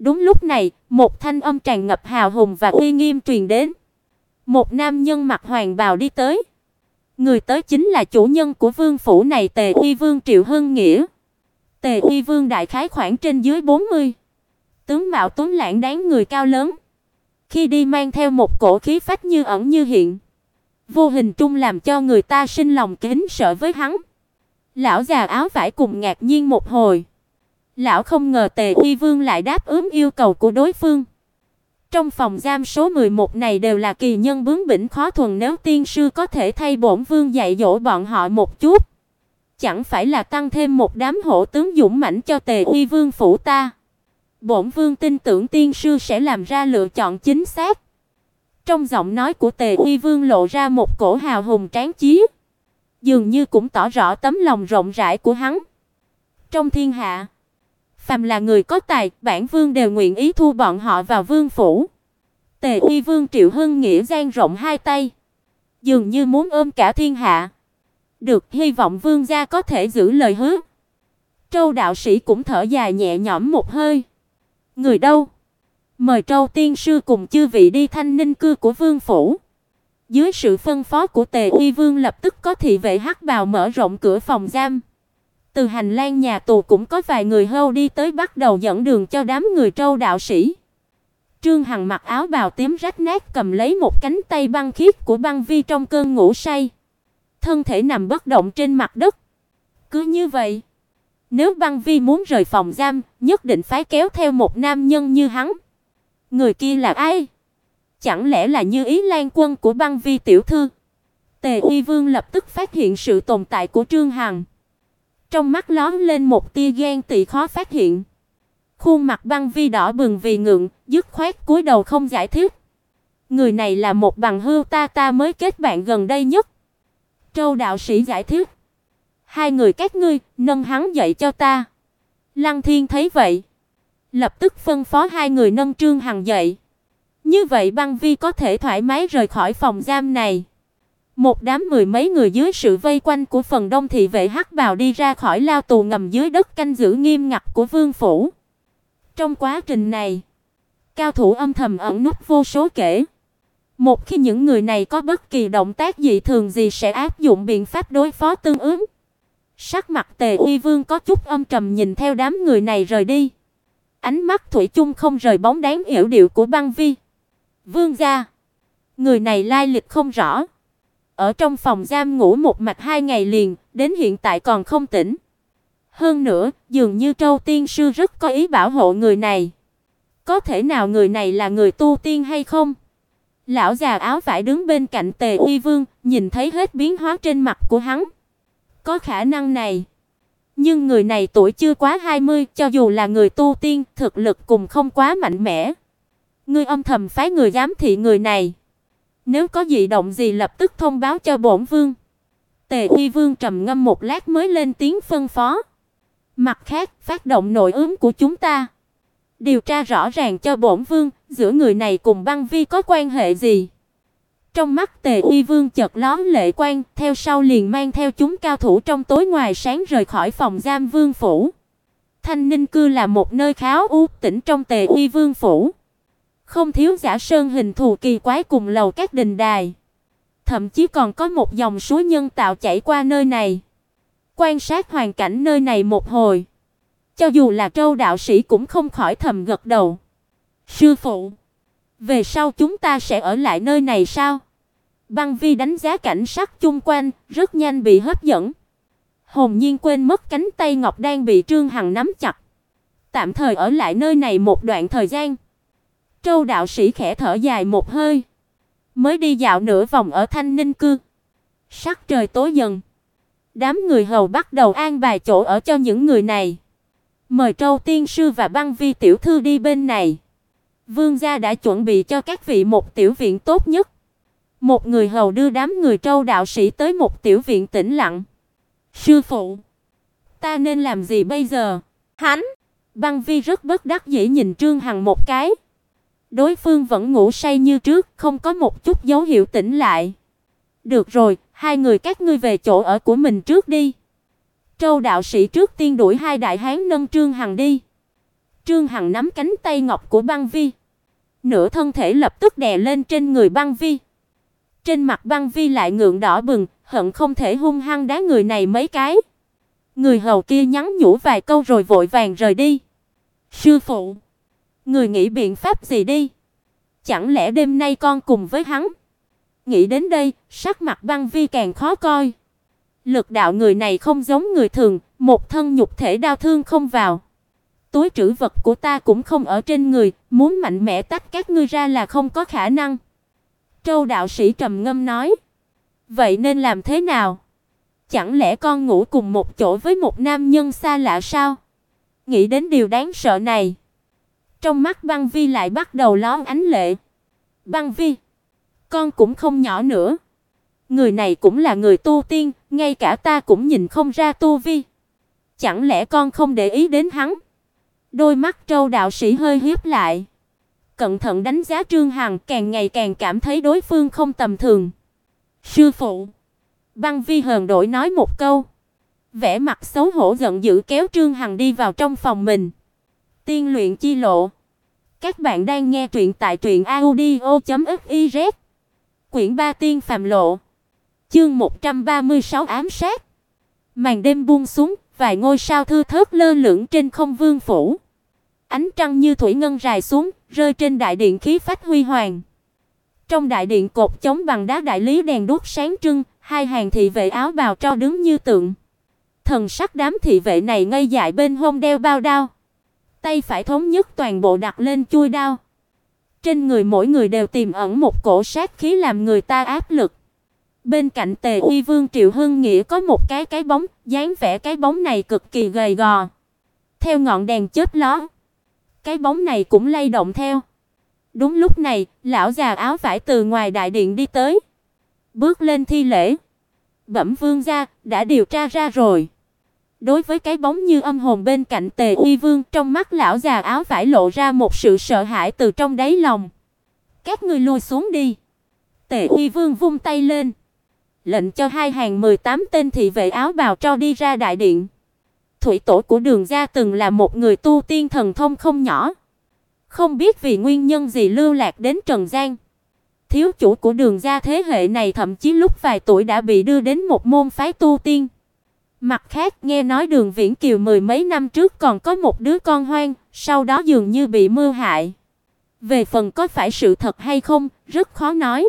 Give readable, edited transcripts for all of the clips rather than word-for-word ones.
Đúng lúc này, một thanh âm tràn ngập hào hùng và uy nghiêm truyền đến. Một nam nhân mặc hoàng bào đi tới. Người tới chính là chủ nhân của vương phủ này, Tề Uy Vương Triệu Hưng Nghĩa. Tề Uy Vương đại khái khoảng trên dưới 40. Tướng mạo tuấn lãng đáng người cao lớn. Khi đi mang theo một cổ khí phách như ẩn như hiện, vô hình trung làm cho người ta sinh lòng kính sợ với hắn. Lão già áo vải cùng ngạc nhiên một hồi. Lão không ngờ Tề Uy Vương lại đáp ứng yêu cầu của đối phương. Trong phòng giam số 11 này đều là kỳ nhân bướng bỉnh khó thuần, nếu tiên sư có thể thay bổn vương dạy dỗ bọn họ một chút, chẳng phải là tăng thêm một đám hổ tướng dũng mãnh cho Tề Uy Vương phủ ta. Bổn vương tin tưởng tiên sư sẽ làm ra lựa chọn chính xác. Trong giọng nói của Tề Uy Vương lộ ra một cổ hào hùng tráng chí, dường như cũng tỏ rõ tấm lòng rộng rãi của hắn. Trong thiên hạ, phàm là người có tài, bản vương đều nguyện ý thu bọn họ vào vương phủ. Tề Uy Vương Triệu Hưng Nghĩa dang rộng hai tay, dường như muốn ôm cả thiên hạ. Được, hy vọng vương gia có thể giữ lời hứa. Trâu đạo sĩ cũng thở dài nhẹ nhõm một hơi. Người đâu? Mời Trâu tiên sư cùng chư vị đi Thanh Ninh cư của vương phủ. Dưới sự phân phó của Tề Uy Vương, lập tức có thị vệ hắc bào mở rộng cửa phòng giam. Từ hành lang nhà tù cũng có vài người hầu đi tới, bắt đầu dẫn đường cho đám người Trâu đạo sĩ. Trương Hằng mặc áo bào tím rách nát, cầm lấy một cánh tay băng khiết của Băng Vi trong cơn ngủ say, thân thể nằm bất động trên mặt đất. Cứ như vậy, nếu Băng Vi muốn rời phòng giam, nhất định phải kéo theo một nam nhân như hắn. Người kia là ai? Chẳng lẽ là Như Ý Lan Quân của Băng Vi tiểu thư? Tề Uy Vương lập tức phát hiện sự tồn tại của Trương Hằng. Trong mắt lóe lên một tia ghen tị khó phát hiện. Khuôn mặt Băng Vi đỏ bừng vì ngượng, dứt khoát cúi đầu không giải thích. Người này là một bằng hữu ta mới kết bạn gần đây nhất. Trâu đạo sĩ giải thích. Hai người các ngươi, nâng hắn dậy cho ta. Lăng Thiên thấy vậy, lập tức phân phó hai người nâng Trương Hằng dậy. Như vậy Băng Vi có thể thoải mái rời khỏi phòng giam này. Một đám mười mấy người dưới sự vây quanh của phần đông thị vệ hắc bào đi ra khỏi lao tù ngầm dưới đất canh giữ nghiêm ngặt của vương phủ. Trong quá trình này, cao thủ âm thầm ẩn núp vô số kể. Một khi những người này có bất kỳ động tác dị thường gì sẽ áp dụng biện pháp đối phó tương ứng. Sắc mặt Tề Uy Vương có chút âm trầm nhìn theo đám người này rời đi. Ánh mắt thủy chung không rời bóng đáng yểu điệu của Băng Vi. Vương gia, người này lai lịch không rõ. Ở trong phòng giam ngủ một mạch 2 ngày liền, đến hiện tại còn không tỉnh. Hơn nữa, dường như Trâu tiên sư rất có ý bảo hộ người này. Có thể nào người này là người tu tiên hay không? Lão già áo vải đứng bên cạnh Tề Uy Vương, nhìn thấy hết biến hóa trên mặt của hắn. Có khả năng này. Nhưng người này tuổi chưa quá 20, cho dù là người tu tiên, thực lực cũng không quá mạnh mẽ. Ngươi âm thầm phái người giám thị người này. Nếu có dị động gì lập tức thông báo cho bổn vương. Tề Uy Vương trầm ngâm một lát mới lên tiếng phân phó. Mặt khác, phát động nội ứng của chúng ta. Điều tra rõ ràng cho bổn vương, giữa người này cùng Băng Vi có quan hệ gì. Trong mắt Tề Uy Vương chợt lóe lệ quang, theo sau liền mang theo chúng cao thủ trong tối ngoài sáng rời khỏi phòng giam vương phủ. Thanh Ninh cư là một nơi khá u tĩnh trong Tề Uy Vương phủ. Không thiếu giả sơn hình thù kỳ quái cùng lầu các đình đài. Thậm chí còn có một dòng suối nhân tạo chảy qua nơi này. Quan sát hoàn cảnh nơi này một hồi, cho dù là Trâu đạo sĩ cũng không khỏi thầm gật đầu. Sư phụ, về sau chúng ta sẽ ở lại nơi này sao? Băng Vi đánh giá cảnh sắc chung quanh, rất nhanh bị hấp dẫn. Hồn nhiên quên mất cánh tay ngọc đang bị Trương Hằng nắm chặt. Tạm thời ở lại nơi này một đoạn thời gian. Trâu đạo sĩ khẽ thở dài một hơi, mới đi dạo nửa vòng ở Thanh Ninh cư. Sắc trời tối dần, đám người hầu bắt đầu an bài chỗ ở cho những người này. Mời Trâu tiên sư và Băng Vi tiểu thư đi bên này. Vương gia đã chuẩn bị cho các vị một tiểu viện tốt nhất. Một người hầu đưa đám người Trâu đạo sĩ tới một tiểu viện tĩnh lặng. Sư phụ, ta nên làm gì bây giờ? Hắn, Băng Vi rất bất đắc dĩ nhìn Trương Hằng một cái. Đối phương vẫn ngủ say như trước, không có một chút dấu hiệu tỉnh lại. Được rồi, hai người các ngươi về chỗ ở của mình trước đi. Trâu đạo sĩ trước tiên đuổi hai đại hán nâng Trương Hằng đi. Trương Hằng nắm cánh tay ngọc của Băng Vi, nửa thân thể lập tức đè lên trên người Băng Vi. Trên mặt Băng Vi lại ngượng đỏ bừng, hận không thể hung hăng đá người này mấy cái. Người hầu kia nhắn nhủ vài câu rồi vội vàng rời đi. Sư phụ, người nghĩ biện pháp gì đi? Chẳng lẽ đêm nay con cùng với hắn? Nghĩ đến đây, sắc mặt Băng Vi càng khó coi. Lực đạo người này không giống người thường, một thân nhục thể đau thương không vào. Túi trữ vật của ta cũng không ở trên người, muốn mạnh mẽ tách các ngươi ra là không có khả năng. Trâu đạo sĩ trầm ngâm nói. Vậy nên làm thế nào? Chẳng lẽ con ngủ cùng một chỗ với một nam nhân xa lạ sao? Nghĩ đến điều đáng sợ này, trong mắt Băng Vi lại bắt đầu lóe ánh lệ. Băng Vi, con cũng không nhỏ nữa. Người này cũng là người tu tiên, ngay cả ta cũng nhìn không ra tu vi. Chẳng lẽ con không để ý đến hắn? Đôi mắt Trâu đạo sĩ hơi híp lại, cẩn thận đánh giá Trương Hằng, càng ngày càng cảm thấy đối phương không tầm thường. Sư phụ, Băng Vi hờn dỗi nói một câu, vẻ mặt xấu hổ giận dữ kéo Trương Hằng đi vào trong phòng mình. Tiên luyện chi lộ. Các bạn đang nghe truyện tại truyệnaudio.fiz. Quyển 3 Tiên phàm lộ. Chương 136 ám sát. Màn đêm buông xuống, vài ngôi sao thưa thớt lơ lửng trên không vương phủ. Ánh trăng như thủy ngân rải xuống, rơi trên đại điện khí phách huy hoàng. Trong đại điện cột chống bằng đá đại lý đèn đuốc sáng trưng, hai hàng thị vệ áo bào tro đứng như tượng. Thần sắc đám thị vệ này ngây dại, bên hông đeo bao đao, tay phải thống nhất toàn bộ đặt lên chuôi đao. Trên người mỗi người đều tiềm ẩn một cổ sát khí làm người ta áp lực. Bên cạnh Tề Uy Vương Triệu Hưng Nghĩa có một cái bóng, dáng vẻ cái bóng này cực kỳ gầy gò. Theo ngọn đèn chớp lóe, cái bóng này cũng lay động theo. Đúng lúc này, lão già áo vải từ ngoài đại điện đi tới, bước lên thi lễ. Bẩm vương gia, đã điều tra ra rồi. Đối với cái bóng như âm hồn bên cạnh Tề Uy Vương, trong mắt lão già áo vải lộ ra một sự sợ hãi từ trong đáy lòng. Các ngươi lui xuống đi. Tề Uy Vương vung tay lên, lệnh cho hai hàng 18 tên thị vệ áo bào tro đi ra đại điện. Thủy tổ của Đường gia từng là một người tu tiên thần thông không nhỏ, không biết vì nguyên nhân gì lưu lạc đến trần gian. Thiếu chủ của Đường gia thế hệ này thậm chí lúc vài tuổi đã bị đưa đến một môn phái tu tiên. Mặt khác, nghe nói Đường Viễn Kiều mười mấy năm trước còn có một đứa con hoang, sau đó dường như bị mưu hại. Về phần có phải sự thật hay không, rất khó nói.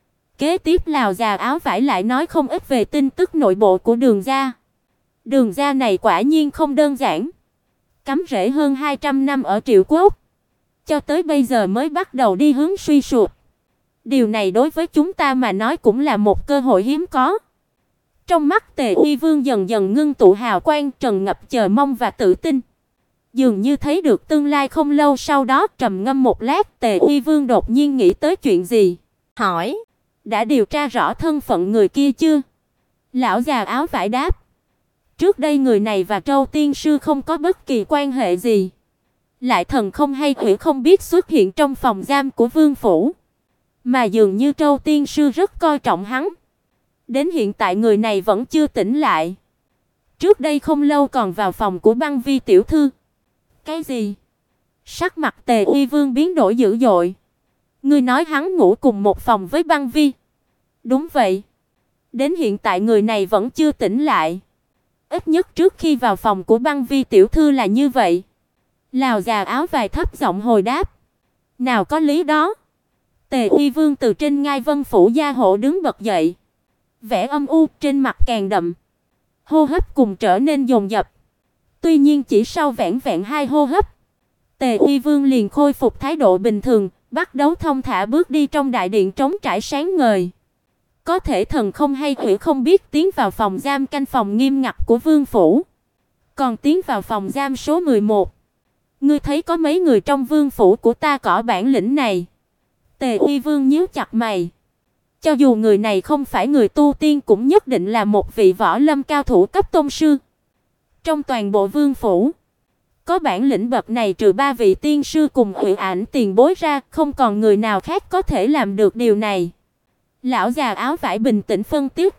Kế tiếp lão già áo vải lại nói không ít về tin tức nội bộ của Đường gia. Đường gia này quả nhiên không đơn giản. Cắm rễ hơn 200 năm ở Triệu Quốc, cho tới bây giờ mới bắt đầu đi hướng suy sụp. Điều này đối với chúng ta mà nói cũng là một cơ hội hiếm có. Trong mắt Tề Uy Vương dần dần ngưng tụ hào quang, tràn ngập chờ mong và tự tin. Dường như thấy được tương lai. Không lâu sau đó, trầm ngâm một lát, Tề Uy Vương đột nhiên nghĩ tới chuyện gì, hỏi: "Đã điều tra rõ thân phận người kia chưa?" Lão già áo vải đáp: "Trước đây người này và Trâu tiên sư không có bất kỳ quan hệ gì. Lại thần không hay quỷ không biết xuất hiện trong phòng giam của vương phủ, mà dường như Trâu tiên sư rất coi trọng hắn. Đến hiện tại người này vẫn chưa tỉnh lại. Trước đây không lâu còn vào phòng của Băng Vi tiểu thư." "Cái gì?" Sắc mặt Tề Uy Vương biến đổi dữ dội. "Ngươi nói hắn ngủ cùng một phòng với Băng Vi?" "Đúng vậy. Đến hiện tại người này vẫn chưa tỉnh lại. Ít nhất trước khi vào phòng của Băng Vi tiểu thư là như vậy." Lão già áo vải thấp giọng hồi đáp: "Nào có lý đó." Tề Uy Vương từ trên ngai Vân phủ gia hộ đứng bật dậy, vẻ âm u trên mặt càng đậm, hô hấp cùng trở nên dồn dập. Tuy nhiên chỉ sau vẻn vẹn 2 hô hấp, Tề Uy Vương liền khôi phục thái độ bình thường, bắt đầu thông thả bước đi trong đại điện trống trải sáng ngời. Có thể thần không hay quỷ không biết tiến vào phòng giam canh phòng nghiêm ngặt của vương phủ, còn tiến vào phòng giam số 11. "Ngươi thấy có mấy người trong vương phủ của ta có bản lĩnh này?" Tề Uy Vương nhíu chặt mày. Cho dù người này không phải người tu tiên cũng nhất định là một vị võ lâm cao thủ cấp tông sư. Trong toàn bộ vương phủ, có bản lĩnh bậc này trừ 3 vị tiên sư cùng Hủy Ảnh tiền bối ra, không còn người nào khác có thể làm được điều này. Lão già áo vải bình tĩnh phân tích.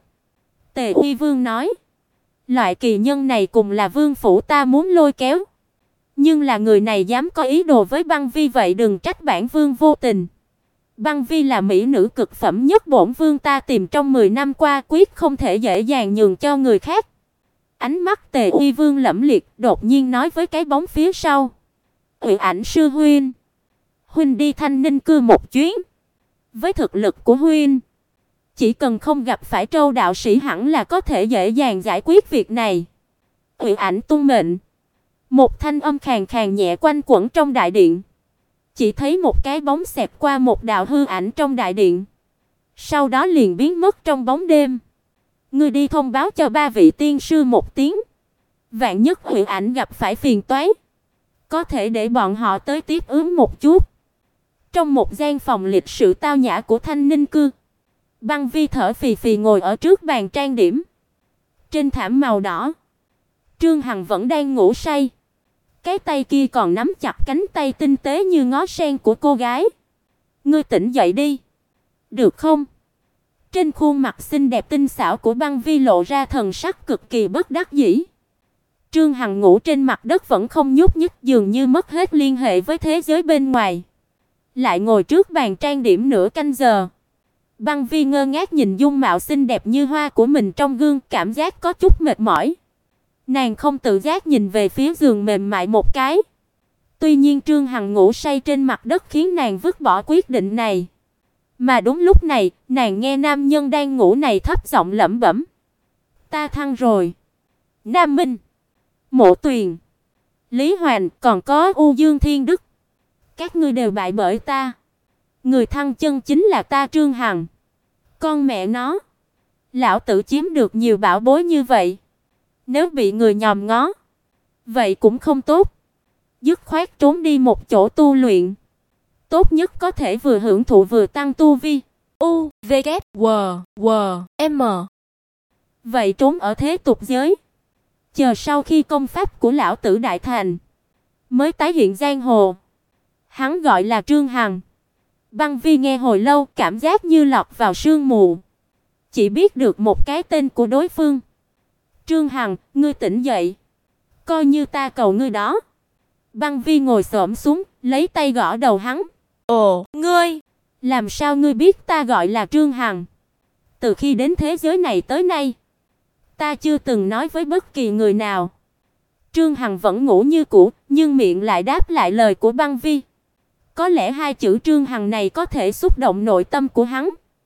Tề Uy Vương nói: "Loại kỳ nhân này cùng là vương phủ ta muốn lôi kéo, Nhưng là người này dám có ý đồ với Băng Vi vậy đừng trách bản vương vô tình. Băng Vi là mỹ nữ cực phẩm nhất bổn vương ta tìm trong 10 năm qua, quyết không thể dễ dàng nhường cho người khác. Ánh mắt Tề Uy Vương lẫm liệt, đột nhiên nói với cái bóng phía sau. Ủy Ảnh sư huynh, huynh đi Thanh Ninh cư một chuyến. Với thực lực của huynh, chỉ cần không gặp phải Trâu đạo sĩ hẳn là có thể dễ dàng giải quyết việc này. Ủy Ảnh tuân mệnh. Một thanh âm khàn khàn nhẹ quanh quẩn trong đại điện. Chỉ thấy một cái bóng xẹt qua một đạo hư ảnh trong đại điện, sau đó liền biến mất trong bóng đêm. Ngươi đi thông báo cho 3 vị tiên sư một tiếng, vạn nhất Ủy Ảnh gặp phải phiền toái, có thể để bọn họ tới tiếp ứng một chút. Trong một gian phòng lịch sự tao nhã của Thanh Ninh cư, Băng Vi thở phì phì ngồi ở trước bàn trang điểm. Trên thảm màu đỏ, Trương Hằng vẫn đang ngủ say. Cái tay kia còn nắm chặt cánh tay tinh tế như ngó sen của cô gái. Ngươi tỉnh dậy đi, được không? Trên khuôn mặt xinh đẹp tinh xảo của Băng Vi lộ ra thần sắc cực kỳ bất đắc dĩ. Trương Hằng ngủ trên mặt đất vẫn không nhúc nhích, dường như mất hết liên hệ với thế giới bên ngoài. Lại ngồi trước bàn trang điểm nửa canh giờ. Băng Vi ngơ ngác nhìn dung mạo xinh đẹp như hoa của mình trong gương, cảm giác có chút mệt mỏi. Nàng không tự giác nhìn về phía giường mềm mại một cái. Tuy nhiên Trương Hằng ngủ say trên mặt đất khiến nàng vứt bỏ quyết định này. Mà đúng lúc này, nàng nghe nam nhân đang ngủ này thấp giọng lẩm bẩm. Ta thăng rồi. Nam Minh, Mộ Tuyền, Lý Hoành, còn có U Dương Thiên Đức. Các ngươi đều bại bởi ta. Người thăng chân chính là ta Trương Hằng. Con mẹ nó, lão tử chiếm được nhiều bảo bối như vậy, nếu bị người nhòm ngó, vậy cũng không tốt. Dứt khoát trốn đi một chỗ tu luyện, tốt nhất có thể vừa hưởng thụ vừa tăng tu vi. U, V, K, W, W, M. Vậy trốn ở thế tục giới, chờ sau khi công pháp của lão tử đại thành, mới tái hiện giang hồ. Hắn gọi là Trương Hằng. Băng Vi nghe hồi lâu, cảm giác như lọt vào sương mù, chỉ biết được một cái tên của đối phương. Trương Hằng, ngươi tỉnh dậy, coi như ta cầu ngươi đó. Băng Vi ngồi xổm xuống, lấy tay gõ đầu hắn. Ồ, ngươi, làm sao ngươi biết ta gọi là Trương Hằng? Từ khi đến thế giới này tới nay, ta chưa từng nói với bất kỳ người nào. Trương Hằng vẫn ngủ như cũ, nhưng miệng lại đáp lại lời của Băng Vi. Có lẽ hai chữ Trương Hằng này có thể xúc động nội tâm của hắn.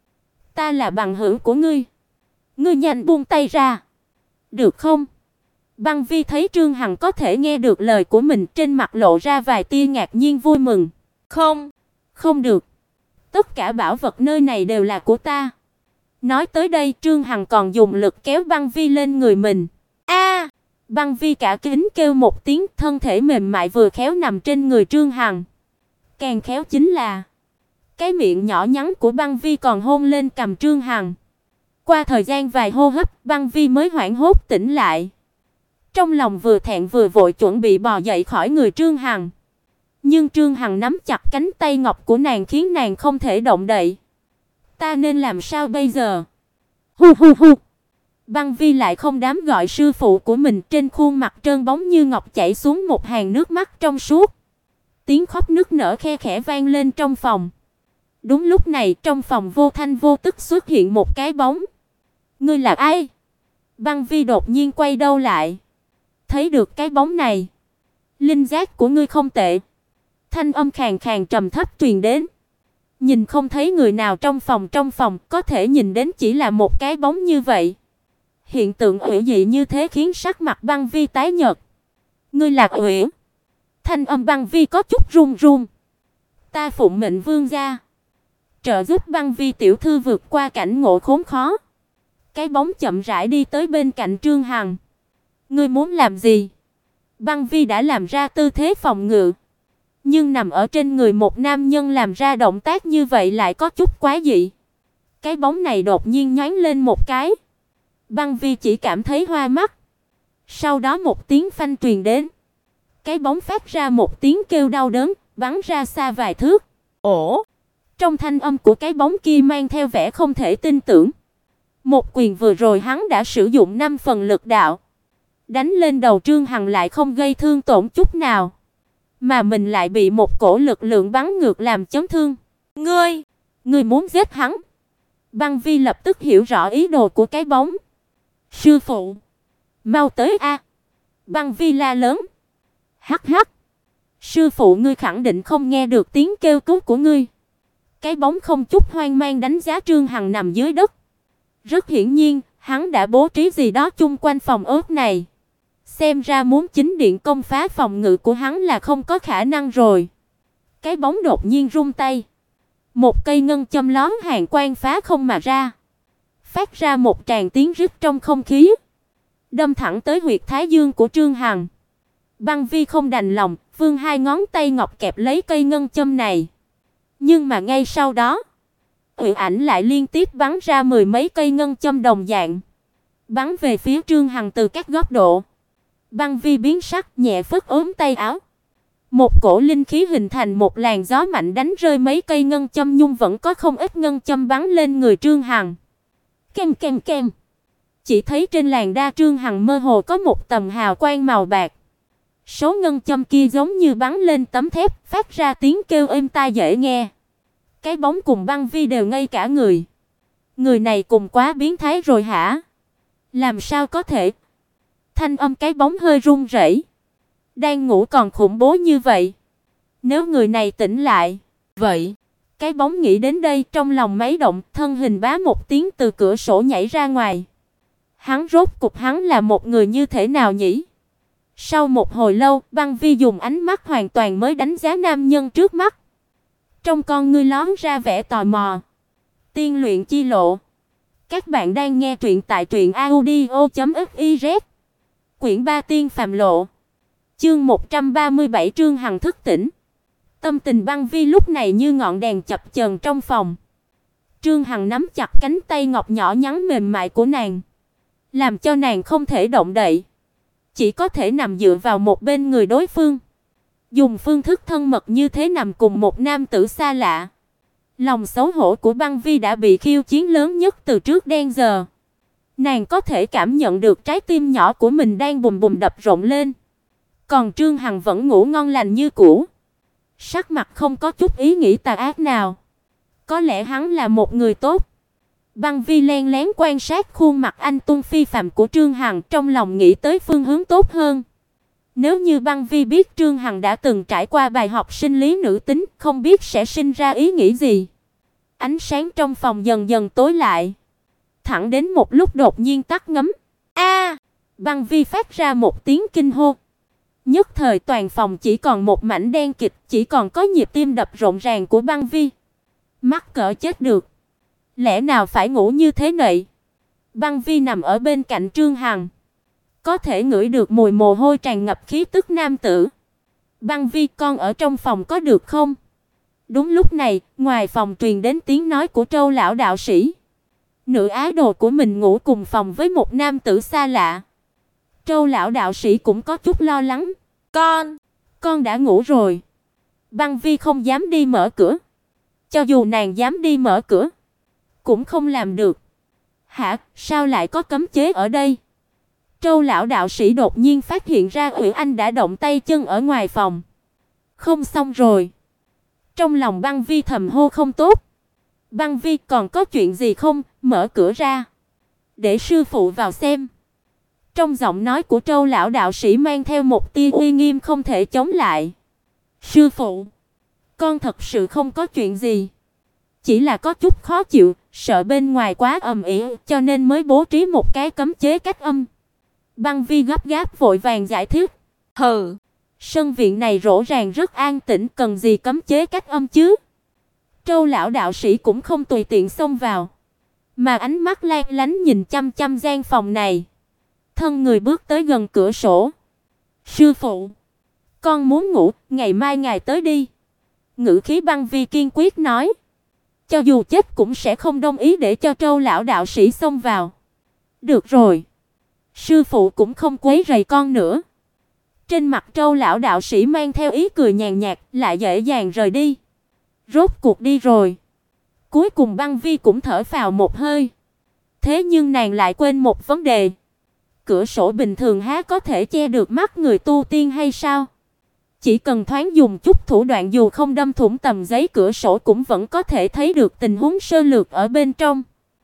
Ta là bằng hữu của ngươi, ngươi nhanh buông tay ra, được không? Băng Vi thấy Trương Hằng có thể nghe được lời của mình, trên mặt lộ ra vài tia ngạc nhiên vui mừng. Không, không được. Tất cả bảo vật nơi này đều là của ta. Nói tới đây, Trương Hằng còn dùng lực kéo Băng Vi lên người mình. A! Băng Vi cả kinh kêu một tiếng, thân thể mềm mại vừa khéo nằm trên người Trương Hằng. Càng khéo chính là cái miệng nhỏ nhắn của Băng Vi còn hôn lên cằm Trương Hằng. Qua thời gian vài hô hấp, Băng Vi mới hoảng hốt tỉnh lại. Trong lòng vừa thẹn vừa vội chuẩn bị bò dậy khỏi người Trương Hằng. Nhưng Trương Hằng nắm chặt cánh tay ngọc của nàng khiến nàng không thể động đậy. Ta nên làm sao bây giờ? Hu hu hu. Băng Vi lại không dám gọi sư phụ của mình, trên khuôn mặt trơn bóng như ngọc chảy xuống một hàng nước mắt trong suốt. Tiếng khóc nức nở khe khẽ vang lên trong phòng. Đúng lúc này, trong phòng vô thanh vô tức xuất hiện một cái bóng. Ngươi là ai? Băng Vi đột nhiên quay đầu lại, thấy được cái bóng này. Linh giác của ngươi không tệ. Thanh âm khàn khàn trầm thấp truyền đến. Nhìn không thấy người nào trong phòng có thể nhìn đến chỉ là một cái bóng như vậy. Hiện tượng ủy dị như thế khiến sắc mặt Băng Vi tái nhợt. Ngươi là Uyển? Thanh âm Băng Vi có chút run run. Ta phụng mệnh vương gia, trợ giúp Băng Vi tiểu thư vượt qua cảnh ngộ khốn khó. Cái bóng chậm rãi đi tới bên cạnh Trương Hằng. Ngươi muốn làm gì? Băng Vi đã làm ra tư thế phòng ngự, nhưng nằm ở trên người một nam nhân làm ra động tác như vậy lại có chút quái dị. Cái bóng này đột nhiên nhoáng lên một cái. Băng Vi chỉ cảm thấy hoa mắt. Sau đó một tiếng phanh truyền đến. Cái bóng phát ra một tiếng kêu đau đớn, bắn ra xa vài thước. Ồ! Trong thanh âm của cái bóng kia mang theo vẻ không thể tin tưởng. Một quyền vừa rồi hắn đã sử dụng 5 phần lực đạo, đánh lên đầu Trương Hằng lại không gây thương tổn chút nào. mà mình lại bị một cổ lực lượng bắn ngược làm chấn thương. Ngươi muốn giết hắn? Băng Vi lập tức hiểu rõ ý đồ của cái bóng. Sư phụ, mau tới a! Băng Vi la lớn. Hắc hắc. Sư phụ ngươi khẳng định không nghe được tiếng kêu cứu của ngươi. Cái bóng không chút hoang mang đánh giá Trương Hằng nằm dưới đất. Rất hiển nhiên, hắn đã bố trí gì đó chung quanh phòng ốc này. Xem ra muốn chính điện công phá phòng ngự của hắn là không có khả năng rồi. Cái bóng đột nhiên rung tay. Một cây ngân châm lóe hàn quang phá không mà ra, phát ra một tràng tiếng rít trong không khí, đâm thẳng tới huyệt thái dương của Trương Hằng. Băng Vi không đành lòng, vươn hai ngón tay ngọc kẹp lấy cây ngân châm này. Nhưng mà ngay sau đó, Uyển Ảnh lại liên tiếp bắn ra mười mấy cây ngân châm đồng dạng, bắn về phía Trương Hằng từ các góc độ. Băng Vi biến sắc, nhẹ phất ốm tay áo. Một cổ linh khí hình thành một làn gió mạnh đánh rơi mấy cây ngân châm, nhưng vẫn có không ít ngân châm bắn lên người Trương Hằng. Kem kem kem. Chỉ thấy trên làn da Trương Hằng mơ hồ có một tầng hào quang màu bạc. Số ngân châm kia giống như bắn lên tấm thép, phát ra tiếng kêu êm tai dễ nghe. Cái bóng cùng Băng Vi đều ngây cả người. Người này cùng quá biến thái rồi hả? Làm sao có thể? Thanh âm cái bóng hơi run rẩy. Đang ngủ còn khủng bố như vậy. Nếu người này tỉnh lại, vậy, cái bóng nghĩ đến đây, trong lòng máy động, thân hình bá một tiếng từ cửa sổ nhảy ra ngoài. Hắn là một người như thế nào nhỉ? Sau một hồi lâu, Băng Vi dùng ánh mắt hoàn toàn mới đánh giá nam nhân trước mắt. Trong con ngươi lóe ra vẻ tò mò. Tiên luyện chi lộ. Các bạn đang nghe truyện tại truyệnaudio.fiz. Quyển 3 Tiên phàm lộ. Chương 137 Trương Hằng thức tỉnh. Tâm tình Băng Vi lúc này như ngọn đèn chập chờn trong phòng. Trương Hằng nắm chặt cánh tay ngọc nhỏ nhắn mềm mại của nàng, làm cho nàng không thể động đậy, chỉ có thể nằm dựa vào một bên người đối phương, dùng phương thức thân mật như thế nằm cùng một nam tử xa lạ. Lòng xấu hổ của Băng Vi đã bị khiêu chiến lớn nhất từ trước đến giờ. Nàng có thể cảm nhận được trái tim nhỏ của mình đang bùm bùm đập rộn lên. Còn Trương Hằng vẫn ngủ ngon lành như cũ, sắc mặt không có chút ý nghĩ tà ác nào. Có lẽ hắn là một người tốt. Băng Vi len lén quan sát khuôn mặt anh tuấn phi phàm của Trương Hằng, trong lòng nghĩ tới phương hướng tốt hơn. Nếu như Băng Vi biết Trương Hằng đã từng trải qua bài học sinh lý nữ tính, không biết sẽ sinh ra ý nghĩ gì. Ánh sáng trong phòng dần dần tối lại, thẳng đến một lúc đột nhiên tắt ngấm. A! Băng Vi phát ra một tiếng kinh hô. Nhất thời toàn phòng chỉ còn một mảnh đen kịt, chỉ còn có nhịp tim đập rộn ràng của Băng Vi. Mắc cỡ chết được. Lẽ nào phải ngủ như thế này? Băng Vi nằm ở bên cạnh Trương Hằng, có thể ngửi được mùi mồ hôi tràn ngập khí tức nam tử. Băng Vi, con ở trong phòng có được không? Đúng lúc này, ngoài phòng truyền đến tiếng nói của Trâu lão đạo sĩ. Nữ ái đồ của mình ngủ cùng phòng với một nam tử xa lạ. Trâu lão đạo sĩ cũng có chút lo lắng. Con đã ngủ rồi. Băng Vi không dám đi mở cửa. Cho dù nàng dám đi mở cửa, cũng không làm được. Hả, sao lại có cấm chế ở đây? Trâu lão đạo sĩ đột nhiên phát hiện ra Uyển Anh đã động tay chân ở ngoài phòng. Không xong rồi. Trong lòng Băng Vi thầm hô không tốt. Băng Vi, còn có chuyện gì không? Mở cửa ra, để sư phụ vào xem. Trong giọng nói của Trâu lão đạo sĩ mang theo một tia uy nghiêm không thể chống lại. Sư phụ, con thật sự không có chuyện gì, chỉ là có chút khó chịu, sợ bên ngoài quá ầm ĩ cho nên mới bố trí một cái cấm chế cách âm. Băng Vi gấp gáp vội vàng giải thích. Hừ, sân viện này rõ ràng rất an tĩnh, cần gì cấm chế cách âm chứ? Trâu lão đạo sĩ cũng không tùy tiện xông vào, mà ánh mắt lanh lánh nhìn chăm chăm gian phòng này. Thân người bước tới gần cửa sổ. Sư phụ, con muốn ngủ, ngày mai ngài tới đi. Ngữ khí Băng Vi kiên quyết nói. Cho dù chết cũng sẽ không đồng ý để cho Trâu lão đạo sĩ xông vào. Được rồi, sư phụ cũng không quấy rầy con nữa. Trên mặt Trâu lão đạo sĩ mang theo ý cười nhàn nhạt, lại dễ dàng rời đi. Rốt cuộc đi rồi. Cuối cùng Băng Vi cũng thở phào một hơi. Thế nhưng nàng lại quên một vấn đề. Cửa sổ bình thường há có thể che được mắt người tu tiên hay sao? Chỉ cần thoáng dùng chút thủ đoạn dù không đâm thủng tầm giấy cửa sổ cũng vẫn có thể thấy được tình huống sơ lược ở bên trong.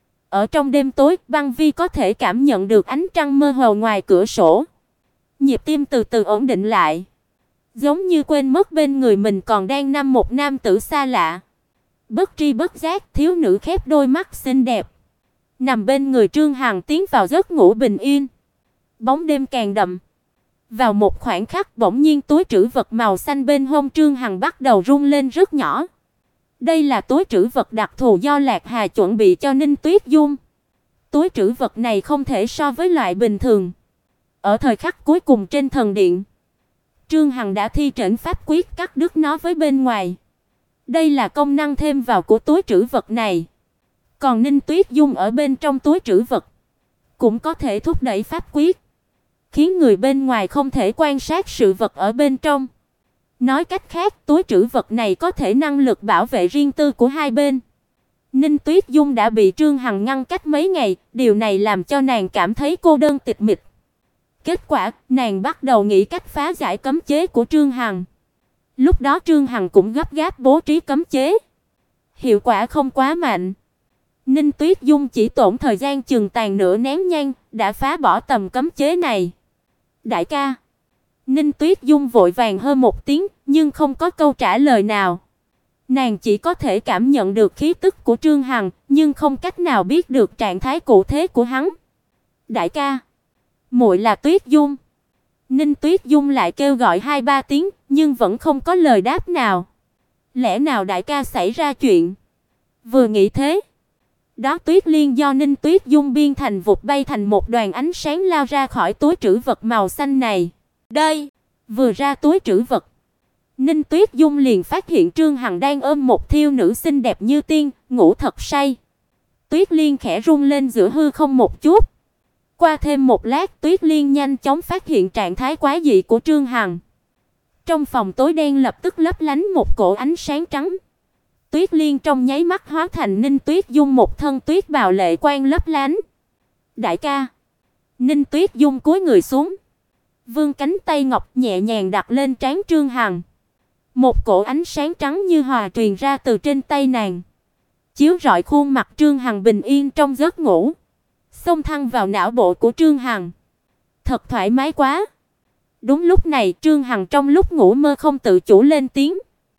Ở trong đêm tối, Băng Vi có thể cảm nhận được ánh trăng mơ hồ ngoài cửa sổ. Nhịp tim từ từ ổn định lại, giống như quên mất bên người mình còn đang nằm một nam tử xa lạ. Bất tri bất giác, thiếu nữ khép đôi mắt xinh đẹp, nằm bên người Trương Hằng tiến vào giấc ngủ bình yên. Bóng đêm càng đậm. Vào một khoảnh khắc bỗng nhiên túi trữ vật màu xanh bên hông Trương Hằng bắt đầu rung lên rất nhỏ. Đây là túi trữ vật đặc thù do Lạc Hà chuẩn bị cho Ninh Tuyết Dung. Túi trữ vật này không thể so với loại bình thường. Ở thời khắc cuối cùng trên thần điện, Trương Hằng đã thi triển pháp quyết cắt đứt nó với bên ngoài. Đây là công năng thêm vào của túi trữ vật này. Còn Ninh Tuyết Dung ở bên trong túi trữ vật cũng có thể thúc đẩy pháp quyết, khiến người bên ngoài không thể quan sát sự vật ở bên trong. Nói cách khác, túi trữ vật này có thể năng lực bảo vệ riêng tư của hai bên. Ninh Tuyết Dung đã bị Trương Hằng ngăn cách mấy ngày, điều này làm cho nàng cảm thấy cô đơn tịch mịch. Kết quả, nàng bắt đầu nghĩ cách phá giải cấm chế của Trương Hằng. Lúc đó Trương Hằng cũng gấp gáp bố trí cấm chế. Hiệu quả không quá mạnh. Ninh Tuyết Dung chỉ tốn thời gian chừng tàn nửa nén nhang, đã phá bỏ tầm cấm chế này. Đại ca. Ninh Tuyết Dung vội vàng hô một tiếng, nhưng không có câu trả lời nào. Nàng chỉ có thể cảm nhận được khí tức của Trương Hằng, nhưng không cách nào biết được trạng thái cụ thể của hắn. Đại ca. Muội là Tuyết Dung. Ninh Tuyết Dung lại kêu gọi 2-3 tiếng, nhưng vẫn không có lời đáp nào. Lẽ nào đại ca xảy ra chuyện? Vừa nghĩ thế, đó Tuyết Liên do Ninh Tuyết Dung biên thành vụt bay thành một đoàn ánh sáng lao ra khỏi túi trữ vật màu xanh này. Đây, vừa ra túi trữ vật, Ninh Tuyết Dung liền phát hiện Trương Hằng đang ôm một thiếu nữ xinh đẹp như tiên, ngủ thật say. Tuyết Liên khẽ rung lên giữa hư không một chút. Qua thêm một lát, Tuyết Liên nhanh chóng phát hiện trạng thái quái dị của Trương Hằng. Trong phòng tối đen lập tức lấp lánh một cổ ánh sáng trắng. Tuyết Liên trong nháy mắt hóa thành Ninh Tuyết Dung một thân tuyết bào lệ quang lấp lánh. Đại ca. Ninh Tuyết Dung cúi người xuống, vươn cánh tay ngọc nhẹ nhàng đặt lên trán Trương Hằng. Một cổ ánh sáng trắng như hòa truyền ra từ trên tay nàng, chiếu rọi khuôn mặt Trương Hằng bình yên trong giấc ngủ, xông thẳng vào não bộ của Trương Hằng. Thật thoải mái quá. Đúng lúc này, Trương Hằng trong lúc ngủ mơ không tự chủ lên tiếng.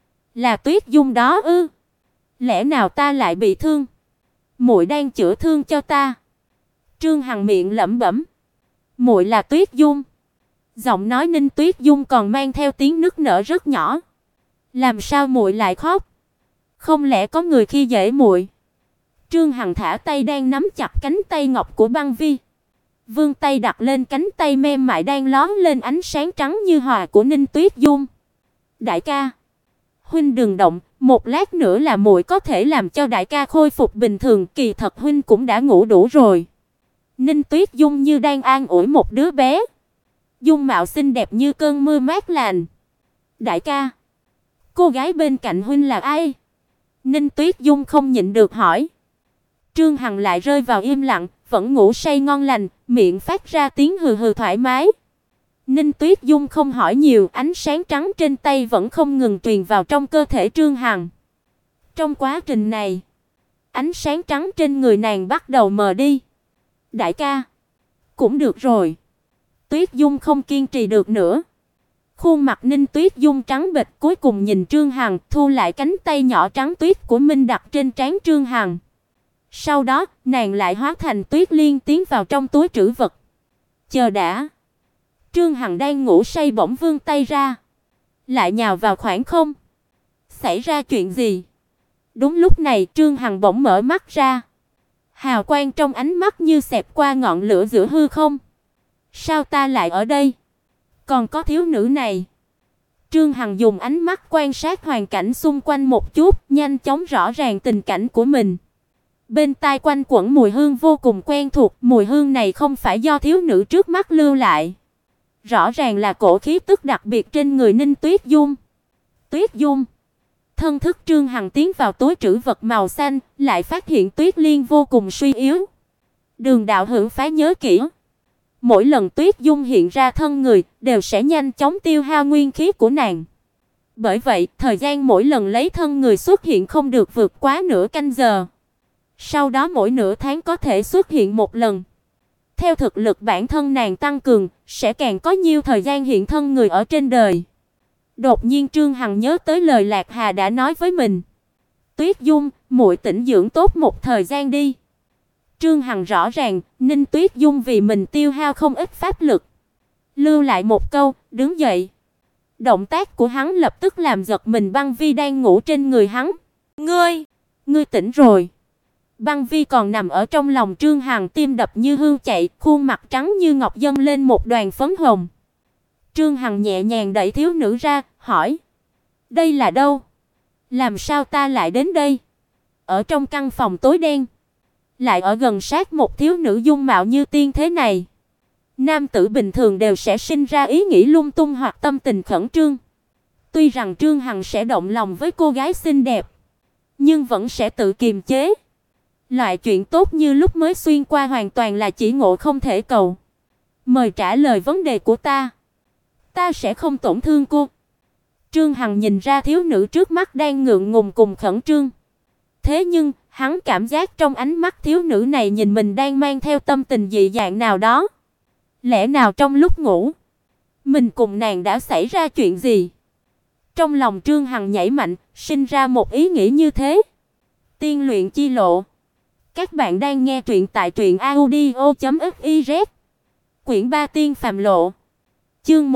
Là Tuyết Dung đó ư? Lẽ nào ta lại bị thương? Muội đang chữa thương cho ta. Trương Hằng miệng lẩm bẩm. Muội là Tuyết Dung. Giọng nói Ninh Tuyết Dung còn mang theo tiếng nức nở rất nhỏ. Làm sao muội lại khóc? Không lẽ có người khi dễ muội? Trương Hằng thả tay đang nắm chặt cánh tay ngọc của Băng Vi, vươn tay đặt lên cánh tay mềm mại đang lóe lên ánh sáng trắng như hòa của Ninh Tuyết Dung. Đại ca, huynh đừng động, một lát nữa là muội có thể làm cho đại ca khôi phục bình thường, kỳ thật huynh cũng đã ngủ đủ rồi. Ninh Tuyết Dung như đang an ủi một đứa bé, dung mạo xinh đẹp như cơn mưa mát lành. Đại ca, cô gái bên cạnh huynh là ai? Ninh Tuyết Dung không nhịn được hỏi. Trương Hằng lại rơi vào im lặng, vẫn ngủ say ngon lành, miệng phát ra tiếng hừ hừ thoải mái. Ninh Tuyết Dung không hỏi nhiều, ánh sáng trắng trên tay vẫn không ngừng truyền vào trong cơ thể Trương Hằng. Trong quá trình này, ánh sáng trắng trên người nàng bắt đầu mờ đi. Đại ca, cũng được rồi. Tuyết Dung không kiên trì được nữa. Khuôn mặt Ninh Tuyết Dung trắng bệch, cuối cùng nhìn Trương Hằng, thu lại cánh tay nhỏ trắng tuyết của mình đặt trên trán Trương Hằng. Sau đó, nàng lại hóa thành Tuyết Liên tiến vào trong túi trữ vật. Chờ đã. Trương Hằng đang ngủ say bỗng vươn tay ra, lại nhào vào khoảng không. Xảy ra chuyện gì? Đúng lúc này, Trương Hằng bỗng mở mắt ra. Hào quang trong ánh mắt như xẹt qua ngọn lửa giữa hư không. Sao ta lại ở đây? Còn có thiếu nữ này. Trương Hằng dùng ánh mắt quan sát hoàn cảnh xung quanh một chút, nhanh chóng rõ ràng tình cảnh của mình. Bên tai quanh quẩn mùi hương vô cùng quen thuộc, mùi hương này không phải do thiếu nữ trước mắt lưu lại. Rõ ràng là cổ khí tức đặc biệt trên người Ninh Tuyết Dung. Tuyết Dung. Thân thức Trương Hằng tiến vào túi trữ vật màu xanh, lại phát hiện Tuyết Liên vô cùng suy yếu. Đường đạo hữu phái nhớ kỹ. Mỗi lần Tuyết Dung hiện ra thân người, đều sẽ nhanh chóng tiêu hao nguyên khí của nàng. Bởi vậy, thời gian mỗi lần lấy thân người xuất hiện không được vượt quá nửa canh giờ. Sau đó mỗi nửa tháng có thể xuất hiện một lần. Theo thực lực bản thân nàng tăng cường, sẽ càng có nhiều thời gian hiện thân người ở trên đời. Đột nhiên Trương Hằng nhớ tới lời Lạc Hà đã nói với mình. Tuyết Dung, muội tĩnh dưỡng tốt một thời gian đi. Trương Hằng rõ ràng, Ninh Tuyết Dung vì mình tiêu hao không ít pháp lực. Lưu lại một câu, đứng dậy. Động tác của hắn lập tức làm giật mình Băng Vi đang ngủ trên người hắn. Ngươi tỉnh rồi. Băng Vi còn nằm ở trong lòng Trương Hằng, tim đập như hươu chạy, khuôn mặt trắng như ngọc dâng lên một đoàn phấn hồng. Trương Hằng nhẹ nhàng đẩy thiếu nữ ra, hỏi: "Đây là đâu? Làm sao ta lại đến đây?" Ở trong căn phòng tối đen, lại ở gần sát một thiếu nữ dung mạo như tiên thế này. Nam tử bình thường đều sẽ sinh ra ý nghĩ lung tung hoặc tâm tình khẩn trương. Tuy rằng Trương Hằng sẽ động lòng với cô gái xinh đẹp, nhưng vẫn sẽ tự kiềm chế. Loại chuyện tốt như lúc mới xuyên qua hoàn toàn là chỉ ngộ không thể cầu. Mời trả lời vấn đề của ta. Ta sẽ không tổn thương cô. Trương Hằng nhìn ra thiếu nữ trước mắt đang ngượng ngùng cùng khẩn trương. Thế nhưng, hắn cảm giác trong ánh mắt thiếu nữ này nhìn mình đang mang theo tâm tình dị dạng nào đó. Lẽ nào trong lúc ngủ, mình cùng nàng đã xảy ra chuyện gì? Trong lòng Trương Hằng nhảy mạnh, sinh ra một ý nghĩ như thế. Tiên luyện chi lộ. Các bạn đang nghe truyện tại truyệnaudio.fiz. Quyển 3 Tiên phàm lộ. Chương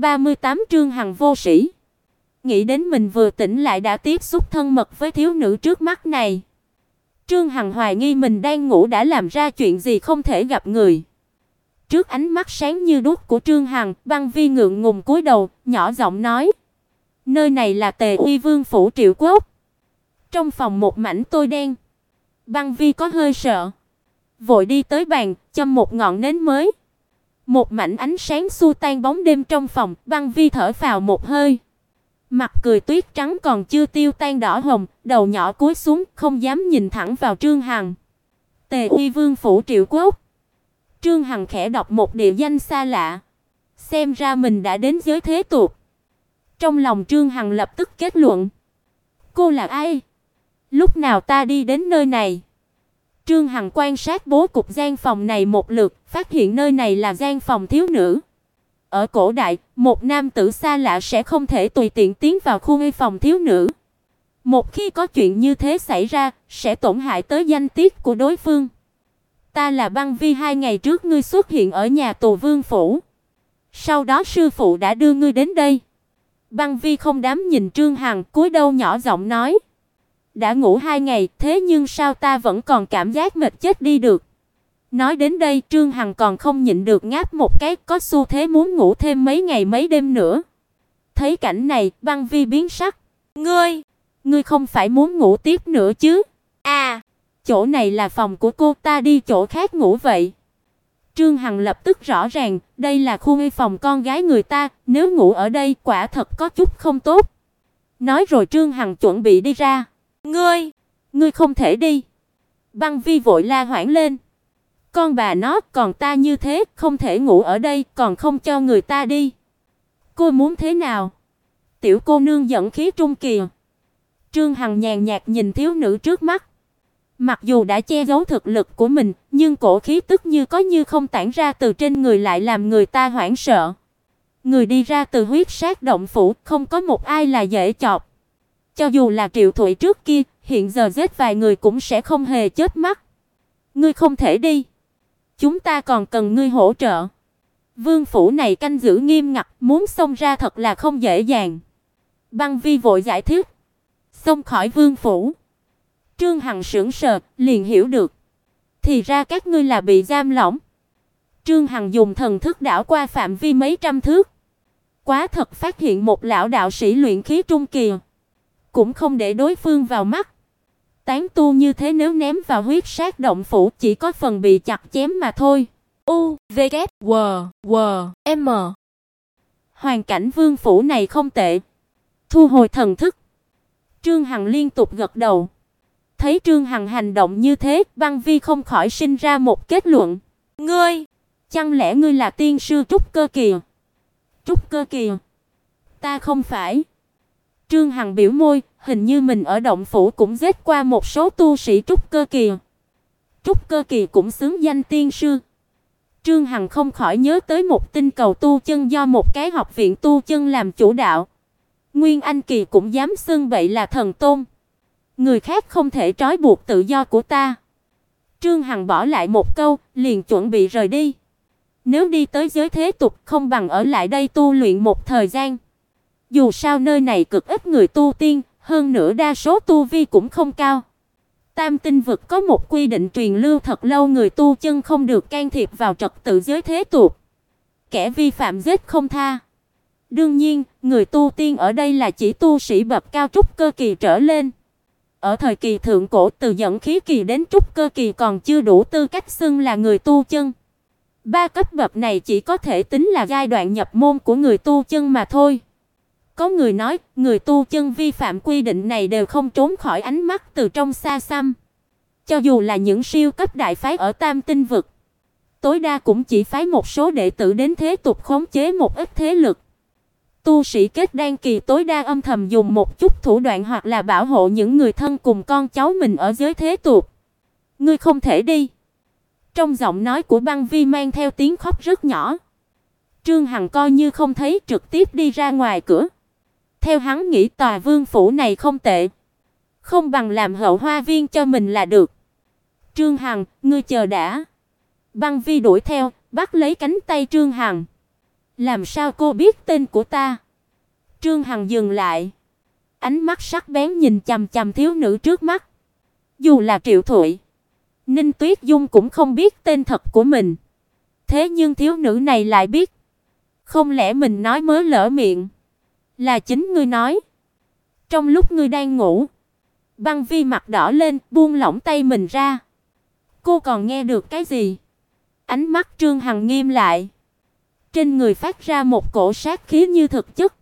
138 Trương Hằng vô sĩ. Nghĩ đến mình vừa tỉnh lại đã tiếp xúc thân mật với thiếu nữ trước mắt này. Trương Hằng hoài nghi mình đang ngủ đã làm ra chuyện gì không thể gặp người. Trước ánh mắt sáng như đuốc của Trương Hằng, Băng Vi ngượng ngùng cúi đầu, nhỏ giọng nói: "Nơi này là Tề Uy Vương phủ Triệu Quốc." Trong phòng một mảnh tối đen, Băng Vi có hơi sợ, vội đi tới bàn, châm một ngọn nến mới. Một mảnh ánh sáng xua tan bóng đêm trong phòng, Băng Vi thở phào một hơi. Mặt cười tuyết trắng còn chưa tiêu tan đỏ hồng, đầu nhỏ cúi xuống, không dám nhìn thẳng vào Trương Hằng. Tề Uy Vương phủ Triệu Quốc. Trương Hằng khẽ đọc một địa danh xa lạ. Xem ra mình đã đến giới thế tục. Trong lòng Trương Hằng lập tức kết luận. Cô là ai? Lúc nào ta đi đến nơi này? Trương Hằng quan sát bố cục gian phòng này một lượt, phát hiện nơi này là gian phòng thiếu nữ. Ở cổ đại, một nam tử xa lạ sẽ không thể tùy tiện tiến vào khu phòng thiếu nữ. Một khi có chuyện như thế xảy ra, sẽ tổn hại tới danh tiết của đối phương. Ta là Băng Vi, 2 ngày trước ngươi xuất hiện ở nhà tù Vương phủ. Sau đó sư phụ đã đưa ngươi đến đây. Băng Vi không dám nhìn Trương Hằng, cúi đầu nhỏ giọng nói: "Đã ngủ 2 ngày, thế nhưng sao ta vẫn còn cảm giác mệt chết đi được?" Nói đến đây, Trương Hằng còn không nhịn được ngáp một cái, có xu thế muốn ngủ thêm mấy ngày mấy đêm nữa. Thấy cảnh này, Băng Vi biến sắc. Ngươi không phải muốn ngủ tiếp nữa chứ?" "À, chỗ này là phòng của cô, ta đi chỗ khác ngủ vậy." Trương Hằng lập tức rõ ràng, đây là khu phòng con gái người ta, nếu ngủ ở đây quả thật có chút không tốt. Nói rồi Trương Hằng chuẩn bị đi ra. Ngươi không thể đi." Băng Vi vội la hoảng lên. "Con bà nó, còn ta như thế, không thể ngủ ở đây, còn không cho người ta đi. Cô muốn thế nào?" Tiểu cô nương giận khí trung kỳ. Trương Hằng nhàn nhạt nhìn thiếu nữ trước mắt. Mặc dù đã che giấu thực lực của mình, nhưng cổ khí tức như có như không tản ra từ trên người lại làm người ta hoảng sợ. Người đi ra từ huyết sát động phủ, không có một ai là dễ chọc. Cho dù là Triệu Thụy trước kia, hiện giờ giết vài người cũng sẽ không hề chớp mắt. "Ngươi không thể đi. Chúng ta còn cần ngươi hỗ trợ. Vương phủ này canh giữ nghiêm ngặt, muốn xông ra thật là không dễ dàng." Băng Vi vội giải thích. Xông khỏi vương phủ. Trương Hằng sững sờ, liền hiểu được. Thì ra các ngươi là bị giam lỏng. Trương Hằng dùng thần thức đảo qua phạm vi mấy trăm thước. Quá thật phát hiện một lão đạo sĩ luyện khí trung kỳ. Cũng không để đối phương vào mắt. Tán tu như thế nếu ném vào huyết sát động phủ chỉ có phần bị chặt chém mà thôi. U, V, K, W, W, M. Hoàn cảnh vương phủ này không tệ. Thu hồi thần thức. Trương Hằng liên tục gật đầu. Thấy Trương Hằng hành động như thế, Băng Vi không khỏi sinh ra một kết luận. Chẳng lẽ ngươi là tiên sư trúc cơ kỳ? Trúc cơ kỳ? Ta không phải. Trương Hằng biểu môi, hình như mình ở động phủ cũng giết qua một số tu sĩ trúc cơ kỳ. Trúc cơ kỳ cũng xứng danh tiên sư. Trương Hằng không khỏi nhớ tới một tinh cầu tu chân do một cái học viện tu chân làm chủ đạo. Nguyên Anh kỳ cũng dám xưng bậy là thần tôn. Người khác không thể trói buộc tự do của ta. Trương Hằng bỏ lại một câu, liền chuẩn bị rời đi. Nếu đi tới giới thế tục, không bằng ở lại đây tu luyện một thời gian. Dù sao nơi này cực ít người tu tiên, hơn nữa đa số tu vi cũng không cao. Tam tinh vực có một quy định truyền lưu thật lâu, người tu chân không được can thiệp vào trật tự giới thế tục. Kẻ vi phạm giết không tha. Đương nhiên, người tu tiên ở đây là chỉ tu sĩ bậc cao trúc cơ kỳ trở lên. Ở thời kỳ thượng cổ, từ dẫn khí kỳ đến trúc cơ kỳ còn chưa đủ tư cách xưng là người tu chân. Ba cấp bậc này chỉ có thể tính là giai đoạn nhập môn của người tu chân mà thôi. Có người nói, người tu chân vi phạm quy định này đều không trốn khỏi ánh mắt từ trong xa xăm. Cho dù là những siêu cấp đại phái ở Tam tinh vực, tối đa cũng chỉ phái một số đệ tử đến thế tục khống chế một ít thế lực. Tu sĩ kết đan kỳ tối đa âm thầm dùng một chút thủ đoạn hoặc là bảo hộ những người thân cùng con cháu mình ở giới thế tục. Ngươi không thể đi. Trong giọng nói của Băng Vi mang theo tiếng khóc rất nhỏ. Trương Hằng coi như không thấy, trực tiếp đi ra ngoài cửa. Theo hắn nghĩ, tòa vương phủ này không tệ, không bằng làm hậu hoa viên cho mình là được. Trương Hằng, ngươi chờ đã. Băng Vi đuổi theo, bắt lấy cánh tay Trương Hằng. Làm sao cô biết tên của ta? Trương Hằng dừng lại, ánh mắt sắc bén nhìn chằm chằm thiếu nữ trước mắt. Dù là Triệu Thụy, Ninh Tuyết Dung cũng không biết tên thật của mình. Thế nhưng thiếu nữ này lại biết. Không lẽ mình nói mớ lỡ miệng? Là chính ngươi nói. Trong lúc ngươi đang ngủ. Băng Vi mặt đỏ lên, buông lỏng tay mình ra. Cô còn nghe được cái gì? Ánh mắt Trương Hằng nghiêm lại. Trên người phát ra một cổ sát khí như thực chất.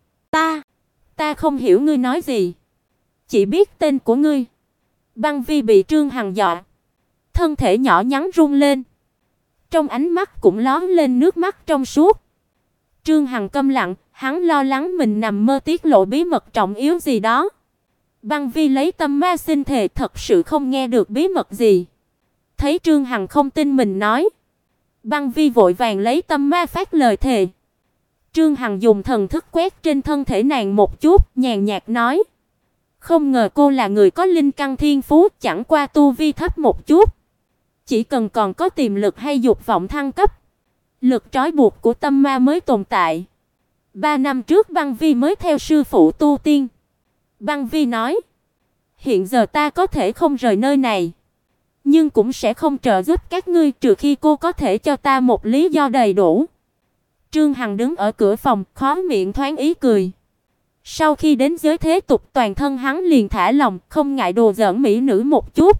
Ta không hiểu ngươi nói gì. Chỉ biết tên của ngươi. Băng Vi bị Trương Hằng dọa, thân thể nhỏ nhắn run lên. Trong ánh mắt cũng lóe lên nước mắt trong suốt. Trương Hằng câm lặng, hắn lo lắng mình nằm mơ tiết lộ bí mật trọng yếu gì đó. Băng Vi lấy tâm ma xin thề thật sự không nghe được bí mật gì. Thấy Trương Hằng không tin mình nói, Băng Vi vội vàng lấy tâm ma phát lời thề. Trương Hằng dùng thần thức quét trên thân thể nàng một chút, nhàn nhạt nói: "Không ngờ cô là người có linh căn thiên phú, chẳng qua tu vi thấp một chút. Chỉ cần còn có tiềm lực hay dục vọng thăng cấp, lực trói buộc của tâm ma mới tồn tại. 3 năm trước Băng Vi mới theo sư phụ tu tiên." Băng Vi nói: "Hiện giờ ta có thể không rời nơi này, nhưng cũng sẽ không trợ giúp các ngươi trừ khi cô có thể cho ta một lý do đầy đủ." Trương Hằng đứng ở cửa phòng, khóe miệng thoáng ý cười. Sau khi đến giới thế tục, toàn thân hắn liền thả lỏng, không ngại đùa giỡn mỹ nữ một chút.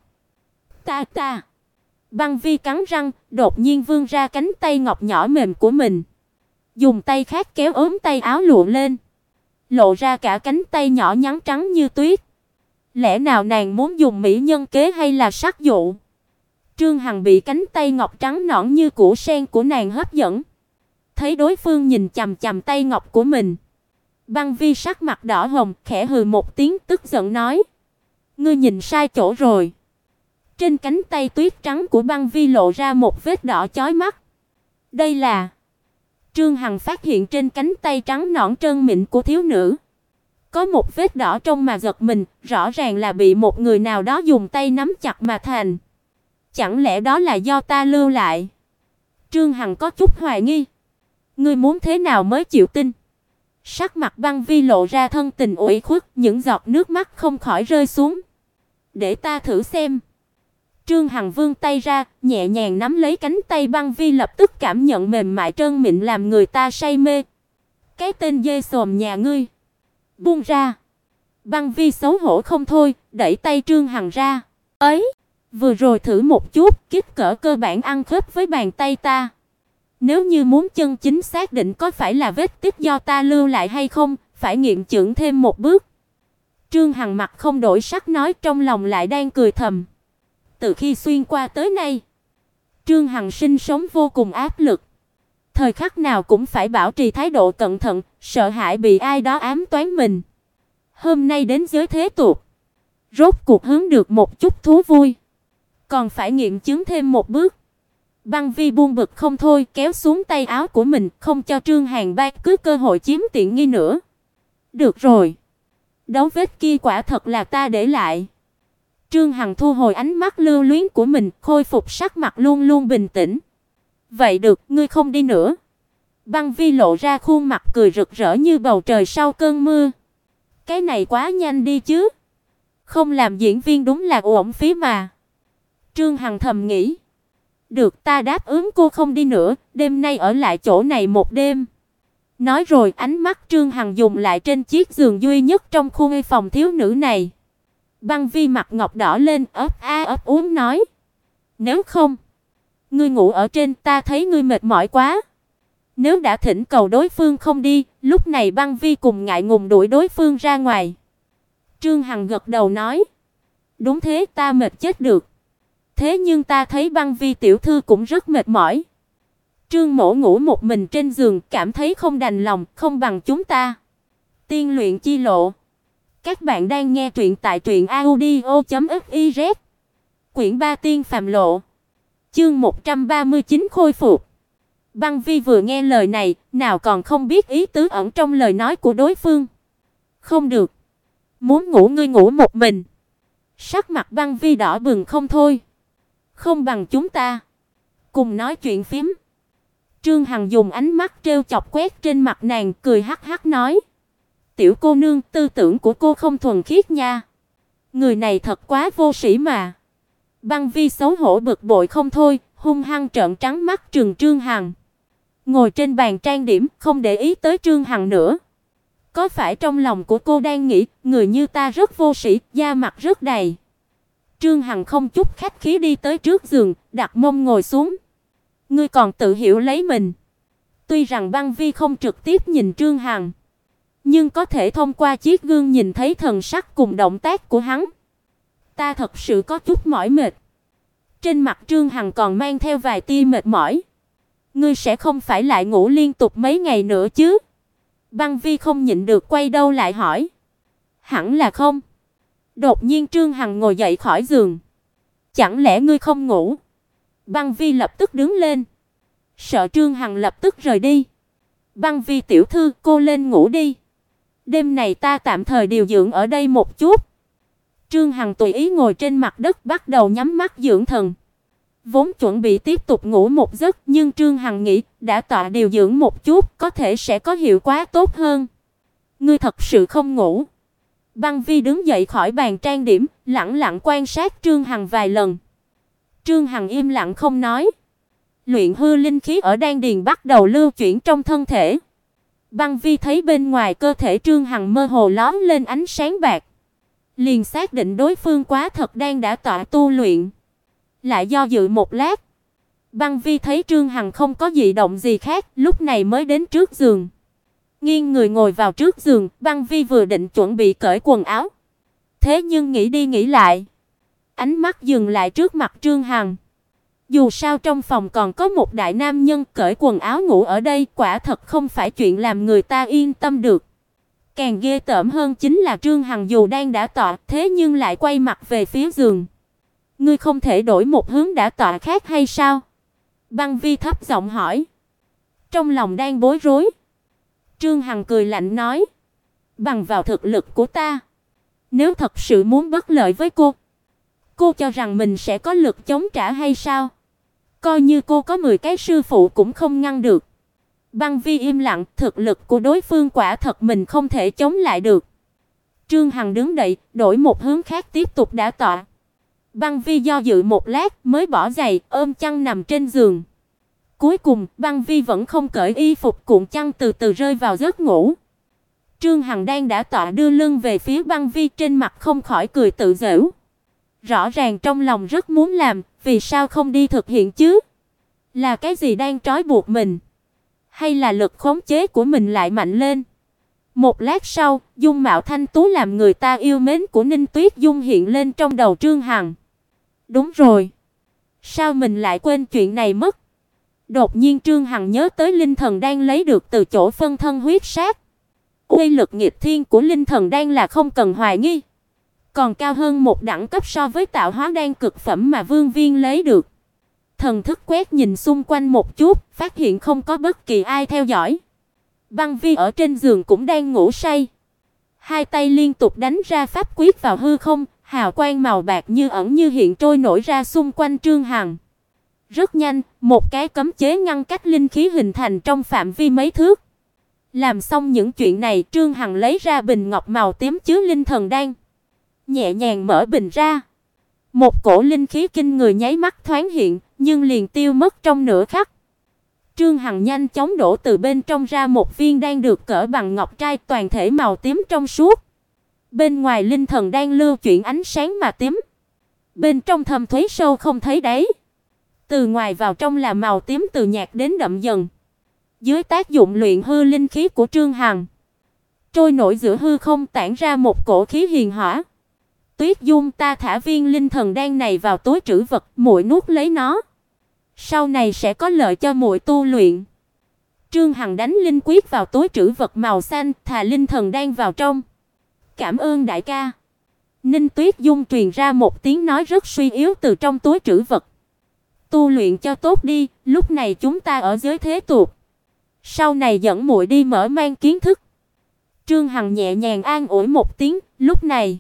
Ta. Băng Vi cắn răng, đột nhiên vươn ra cánh tay ngọc nhỏ mềm của mình, dùng tay khác kéo ốm tay áo lụa lên, lộ ra cả cánh tay nhỏ nhắn trắng như tuyết. Lẽ nào nàng muốn dùng mỹ nhân kế hay là sắc dụ? Trương Hằng bị cánh tay ngọc trắng nõn như củ sen của nàng hấp dẫn. Thấy đối phương nhìn chằm chằm tay ngọc của mình, Băng Vi sắc mặt đỏ hồng, khẽ hừ một tiếng tức giận nói: "Ngươi nhìn sai chỗ rồi." Trên cánh tay tuyết trắng của Băng Vi lộ ra một vết đỏ chói mắt. Đây là... Trương Hằng phát hiện trên cánh tay trắng nõn trơn mịn của thiếu nữ có một vết đỏ trông mà giật mình, rõ ràng là bị một người nào đó dùng tay nắm chặt mà thành. Chẳng lẽ đó là do ta lưu lại? Trương Hằng có chút hoài nghi. Ngươi muốn thế nào mới chịu tin? Sắc mặt Băng Vi lộ ra thân tình ủy khuất, những giọt nước mắt không khỏi rơi xuống. Để ta thử xem. Trương Hằng vươn tay ra, nhẹ nhàng nắm lấy cánh tay Băng Vi, lập tức cảm nhận mềm mại trơn mịn làm người ta say mê. Cái tên dê xồm nhà ngươi, buông ra. Băng Vi xấu hổ không thôi, đẩy tay Trương Hằng ra. Ấy, vừa rồi thử một chút, kích cỡ cơ bản ăn khớp với bàn tay ta. Nếu như muốn chân chính xác định có phải là vết tích do ta lưu lại hay không, phải nghiệm chứng thêm một bước. Trương Hằng mặt không đổi sắc nói, trong lòng lại đang cười thầm. Từ khi xuyên qua tới nay, Trương Hằng sinh sống vô cùng áp lực. Thời khắc nào cũng phải bảo trì thái độ cẩn thận, sợ hãi bị ai đó ám toán mình. Hôm nay đến giới thế tục, rốt cuộc hướng được một chút thú vui, còn phải nghiệm chứng thêm một bước. Băng Vi buông bực không thôi, kéo xuống tay áo của mình, không cho Trương Hàn Bác cứ cơ hội chiếm tiện nghi nữa. Được rồi, dấu vết kia quả thật là ta để lại. Trương Hằng thu hồi ánh mắt lưu luyến của mình, khôi phục sắc mặt luôn luôn bình tĩnh. Vậy được, ngươi không đi nữa. Băng Vi lộ ra khuôn mặt cười rực rỡ như bầu trời sau cơn mưa. Cái này quá nhanh đi chứ. Không làm diễn viên đúng là uổng phí mà. Trương Hằng thầm nghĩ. Được, ta đáp ứng cô không đi nữa, đêm nay ở lại chỗ này một đêm. Nói rồi, ánh mắt Trương Hằng dùng lại trên chiếc giường duy nhất trong khu phòng thiếu nữ này. Băng Vi mặt ngọc đỏ lên, ấp a ấp úng nói: "Nếu không, ngươi ngủ ở trên, ta thấy ngươi mệt mỏi quá." Nếu đã thỉnh cầu đối phương không đi, lúc này Băng Vi cùng ngại ngùng đuổi đối phương ra ngoài. Trương Hằng gật đầu nói: "Đúng thế, ta mệt chết được. Thế nhưng ta thấy Băng Vi tiểu thư cũng rất mệt mỏi." Trương Mỗ ngủ một mình trên giường, cảm thấy không đành lòng, không bằng chúng ta tiên luyện chi lộ. Các bạn đang nghe truyện tại truyệnaudio.fiz. Quyển 3 Tiên phàm lộ. Chương 139 khôi phục. Băng Vi vừa nghe lời này, nào còn không biết ý tứ ẩn trong lời nói của đối phương. Không được, muốn ngủ ngươi ngủ một mình. Sắc mặt Băng Vi đỏ bừng không thôi. Không bằng chúng ta cùng nói chuyện phím. Trương Hằng dùng ánh mắt trêu chọc quét trên mặt nàng, cười hắc hắc nói: "Tiểu cô nương, tư tưởng của cô không thuần khiết nha. Người này thật quá vô sĩ mà." Băng Vi xấu hổ bực bội không thôi, hung hăng trợn trắng mắt trừng Trương Hằng. Ngồi trên bàn trang điểm, không để ý tới Trương Hằng nữa. Có phải trong lòng của cô đang nghĩ, người như ta rất vô sĩ, da mặt rất dày. Trương Hằng không chút khách khí đi tới trước giường, đặt mông ngồi xuống. Ngươi còn tự hiểu lấy mình. Tuy rằng Băng Vi không trực tiếp nhìn Trương Hằng, nhưng có thể thông qua chiếc gương nhìn thấy thần sắc cùng động tác của hắn. Ta thật sự có chút mỏi mệt. Trên mặt Trương Hằng còn mang theo vài tia mệt mỏi. Ngươi sẽ không phải lại ngủ liên tục mấy ngày nữa chứ? Băng Vi không nhịn được quay đầu lại hỏi. Hẳn là không. Đột nhiên Trương Hằng ngồi dậy khỏi giường. Chẳng lẽ ngươi không ngủ? Băng Vi lập tức đứng lên, sợ Trương Hằng lập tức rời đi. Băng Vi tiểu thư, cô lên ngủ đi. Đêm này ta tạm thời điều dưỡng ở đây một chút. Trương Hằng tùy ý ngồi trên mặt đất bắt đầu nhắm mắt dưỡng thần. Vốn chuẩn bị tiếp tục ngủ một giấc, nhưng Trương Hằng nghĩ đã tọa điều dưỡng một chút, có thể sẽ có hiệu quả tốt hơn. Ngươi thật sự không ngủ? Băng Vi đứng dậy khỏi bàn trang điểm, lẳng lặng quan sát Trương Hằng vài lần. Trương Hằng im lặng không nói. Luyện hư linh khí ở đan điền bắt đầu lưu chuyển trong thân thể. Băng Vi thấy bên ngoài cơ thể Trương Hằng mơ hồ lóe lên ánh sáng bạc, liền xác định đối phương quá thật đang đã tọa tu luyện. Lại do dự một lát, Băng Vi thấy Trương Hằng không có dị động gì khác, lúc này mới đến trước giường. Nghiêng người ngồi vào trước giường, Băng Vi vừa định chuẩn bị cởi quần áo. Thế nhưng nghĩ đi nghĩ lại, ánh mắt dừng lại trước mặt Trương Hằng. Dù sao trong phòng còn có một đại nam nhân, cởi quần áo ngủ ở đây quả thật không phải chuyện làm người ta yên tâm được. Càng ghê tởm hơn chính là Trương Hằng dù đang đã tọa, thế nhưng lại quay mặt về phía giường. Ngươi không thể đổi một hướng đã tọa khác hay sao? Băng Vi thấp giọng hỏi. Trong lòng đang bối rối. Trương Hằng cười lạnh nói. Bằng vào thực lực của ta, nếu thật sự muốn bất lợi với cô cho rằng mình sẽ có lực chống trả hay sao? Coi như cô có 10 cái sư phụ cũng không ngăn được. Băng Vi im lặng, thực lực của đối phương quả thật mình không thể chống lại được. Trương Hằng đứng dậy, đổi một hướng khác tiếp tục đả tọa. Băng Vi do dự một lát mới bỏ giày, ôm chăn nằm trên giường. Cuối cùng, Băng Vi vẫn không cởi y phục, cuộn chăn từ từ rơi vào giấc ngủ. Trương Hằng đang đả tọa đưa lưng về phía Băng Vi, trên mặt không khỏi cười tự giễu. Rõ ràng trong lòng rất muốn làm, vì sao không đi thực hiện chứ? Là cái gì đang trói buộc mình? Hay là lực khống chế của mình lại mạnh lên? Một lát sau, dung mạo thanh tú làm người ta yêu mến của Ninh Tuyết Dung hiện lên trong đầu Trương Hằng. Đúng rồi, sao mình lại quên chuyện này mất? Đột nhiên Trương Hằng nhớ tới linh thần đang lấy được từ chỗ phân thân huyết sát. uy lực nghịch thiên của linh thần đan là không cần hoài nghi, còn cao hơn một đẳng cấp so với tạo hóa đan cực phẩm mà Vương Viên lấy được. Thần thức quét nhìn xung quanh một chút, phát hiện không có bất kỳ ai theo dõi. Băng Vi ở trên giường cũng đang ngủ say. Hai tay liên tục đánh ra pháp quyết vào hư không, hào quang màu bạc như ẩn như hiện trôi nổi ra xung quanh Trương Hằng. Rất nhanh, một cái cấm chế ngăn cách linh khí hình thành trong phạm vi mấy thước. Làm xong những chuyện này, Trương Hằng lấy ra bình ngọc màu tím chứa linh thần đan, nhẹ nhàng mở bình ra. Một cổ linh khí kinh người nháy mắt thoáng hiện, nhưng liền tiêu mất trong nửa khắc. Trương Hằng nhanh chóng đổ từ bên trong ra một viên đan được cỡ bằng ngọc trai, toàn thể màu tím trong suốt. Bên ngoài linh thần đan lưu chuyển ánh sáng mà tím, bên trong thâm thúy sâu không thấy đáy. Từ ngoài vào trong là màu tím từ nhạt đến đậm dần. Dưới tác dụng luyện hư linh khí của Trương Hằng, trôi nổi giữa hư không tản ra một cổ khí hiền hỏa. Tuyết Dung, ta thả viên linh thần đan này vào túi trữ vật, muội nuốt lấy nó. Sau này sẽ có lợi cho muội tu luyện. Trương Hằng đánh linh quyết vào túi trữ vật màu xanh, thả linh thần đan vào trong. Cảm ơn đại ca. Ninh Tuyết Dung truyền ra một tiếng nói rất suy yếu từ trong túi trữ vật. Tu luyện cho tốt đi, lúc này chúng ta ở giới thế tục. Sau này dẫn muội đi mở mang kiến thức. Trương Hằng nhẹ nhàng an ủi một tiếng, lúc này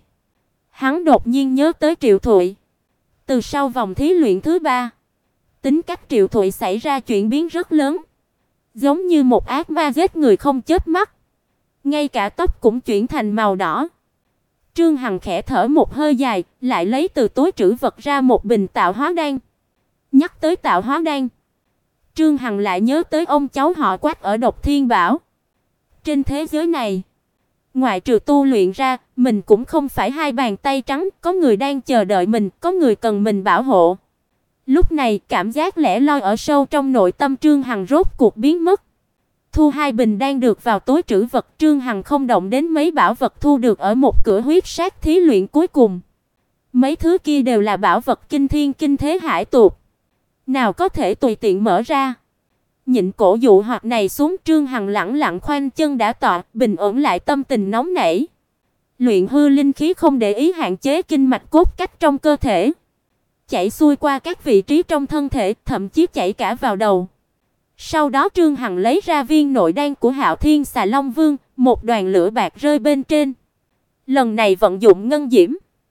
hắn đột nhiên nhớ tới Triệu Thụy. Từ sau vòng thí luyện thứ 3, tính cách Triệu Thụy xảy ra chuyển biến rất lớn, giống như một ác ma giết người không chớp mắt, ngay cả tóc cũng chuyển thành màu đỏ. Trương Hằng khẽ thở một hơi dài, lại lấy từ túi trữ vật ra một bình tạo hóa đan. Nhắc tới tạo hóa đan, Trương Hằng lại nhớ tới ông cháu họ Quách ở Độc Thiên Bảo. Trên thế giới này, ngoại trừ tu luyện ra, mình cũng không phải hai bàn tay trắng, có người đang chờ đợi mình, có người cần mình bảo hộ. Lúc này, cảm giác lẻ loi ở sâu trong nội tâm Trương Hằng rốt cuộc biến mất. Thu hai bình đan được vào túi trữ vật, Trương Hằng không động đến mấy bảo vật thu được ở một cửa huyết sát thí luyện cuối cùng. Mấy thứ kia đều là bảo vật kinh thiên kinh thế hải tuột, nào có thể tùy tiện mở ra. Nhịn cổ dụ hoặc này xuống, Trương Hằng lẳng lặng khoanh chân đả tọa, bình ổn lại tâm tình nóng nảy. Luyện hư linh khí không để ý hạn chế kinh mạch cốt cách trong cơ thể, chảy xuôi qua các vị trí trong thân thể, thậm chí chảy cả vào đầu. Sau đó Trương Hằng lấy ra viên nội đan của Hạo Thiên Xà Long Vương, một đoàn lửa bạc rơi bên trên. Lần này vận dụng ngân diễm,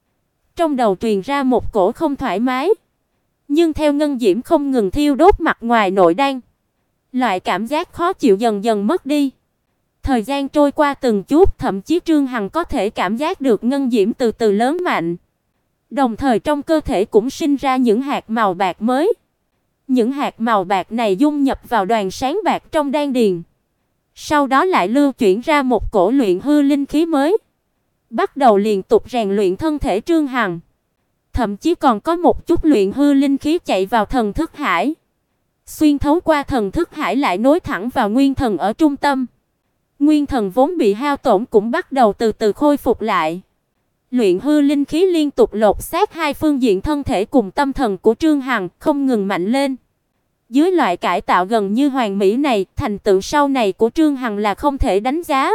trong đầu truyền ra một cổ không thoải mái, nhưng theo ngân diễm không ngừng thiêu đốt mặt ngoài nội đan, loại cảm giác khó chịu dần dần mất đi. Thời gian trôi qua từng chút, thậm chí Trương Hằng có thể cảm giác được ngân diễm từ từ lớn mạnh. Đồng thời trong cơ thể cũng sinh ra những hạt màu bạc mới. Những hạt màu bạc này dung nhập vào đoàn sáng bạc trong đan điền, sau đó lại lưu chuyển ra một cổ luyện hư linh khí mới, bắt đầu liên tục rèn luyện thân thể Trương Hằng. Thậm chí còn có một chút luyện hư linh khí chạy vào thần thức hải, xuyên thấu qua thần thức hải lại nối thẳng vào nguyên thần ở trung tâm. Nguyên thần vốn bị hao tổn cũng bắt đầu từ từ khôi phục lại. Luyện hư linh khí liên tục lột xác hai phương diện thân thể cùng tâm thần của Trương Hằng, không ngừng mạnh lên. Dưới loại cải tạo gần như hoàn mỹ này, thành tựu sau này của Trương Hằng là không thể đánh giá.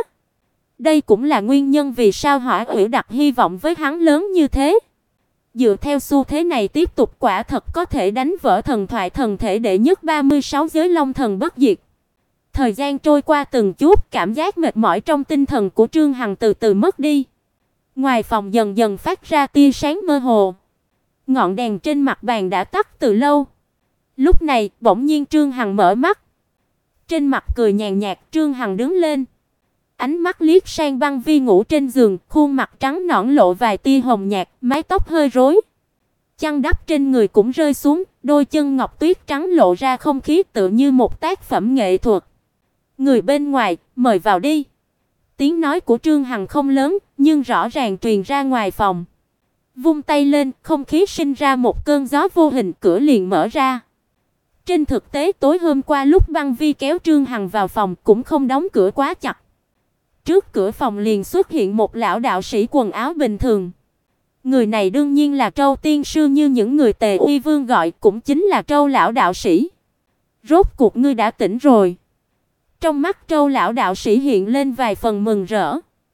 Đây cũng là nguyên nhân vì sao Hỏa Ủy đặt hy vọng với hắn lớn như thế. Dựa theo xu thế này tiếp tục, quả thật có thể đánh vỡ thần thoại thần thể đệ nhất 36 giới Long Thần bất diệt. Thời gian trôi qua từng chút, cảm giác mệt mỏi trong tinh thần của Trương Hằng từ từ mất đi. Ngoài phòng dần dần phát ra tia sáng mơ hồ. Ngọn đèn trên mặt bàn đã tắt từ lâu. Lúc này, bỗng nhiên Trương Hằng mở mắt. Trên mặt cười nhàn nhạt, Trương Hằng đứng lên. Ánh mắt liếc sang Băng Vi ngủ trên giường, khuôn mặt trắng nõn lộ vài tia hồng nhạt, mái tóc hơi rối. Chăn đắp trên người cũng rơi xuống, đôi chân ngọc tuyết trắng lộ ra không khí tựa như một tác phẩm nghệ thuật. Người bên ngoài, mời vào đi. Tiếng nói của Trương Hằng không lớn, nhưng rõ ràng truyền ra ngoài phòng. Vung tay lên, không khí sinh ra một cơn gió vô hình, cửa liền mở ra. Trên thực tế tối hôm qua lúc Băng Vi kéo Trương Hằng vào phòng cũng không đóng cửa quá chặt. Trước cửa phòng liền xuất hiện một lão đạo sĩ quần áo bình thường. Người này đương nhiên là Trâu tiên sư như những người Tề Uy Vương gọi, cũng chính là Trâu lão đạo sĩ. Rốt cuộc ngươi đã tỉnh rồi. Trong mắt Trâu lão đạo sĩ hiện lên vài phần mừng rỡ.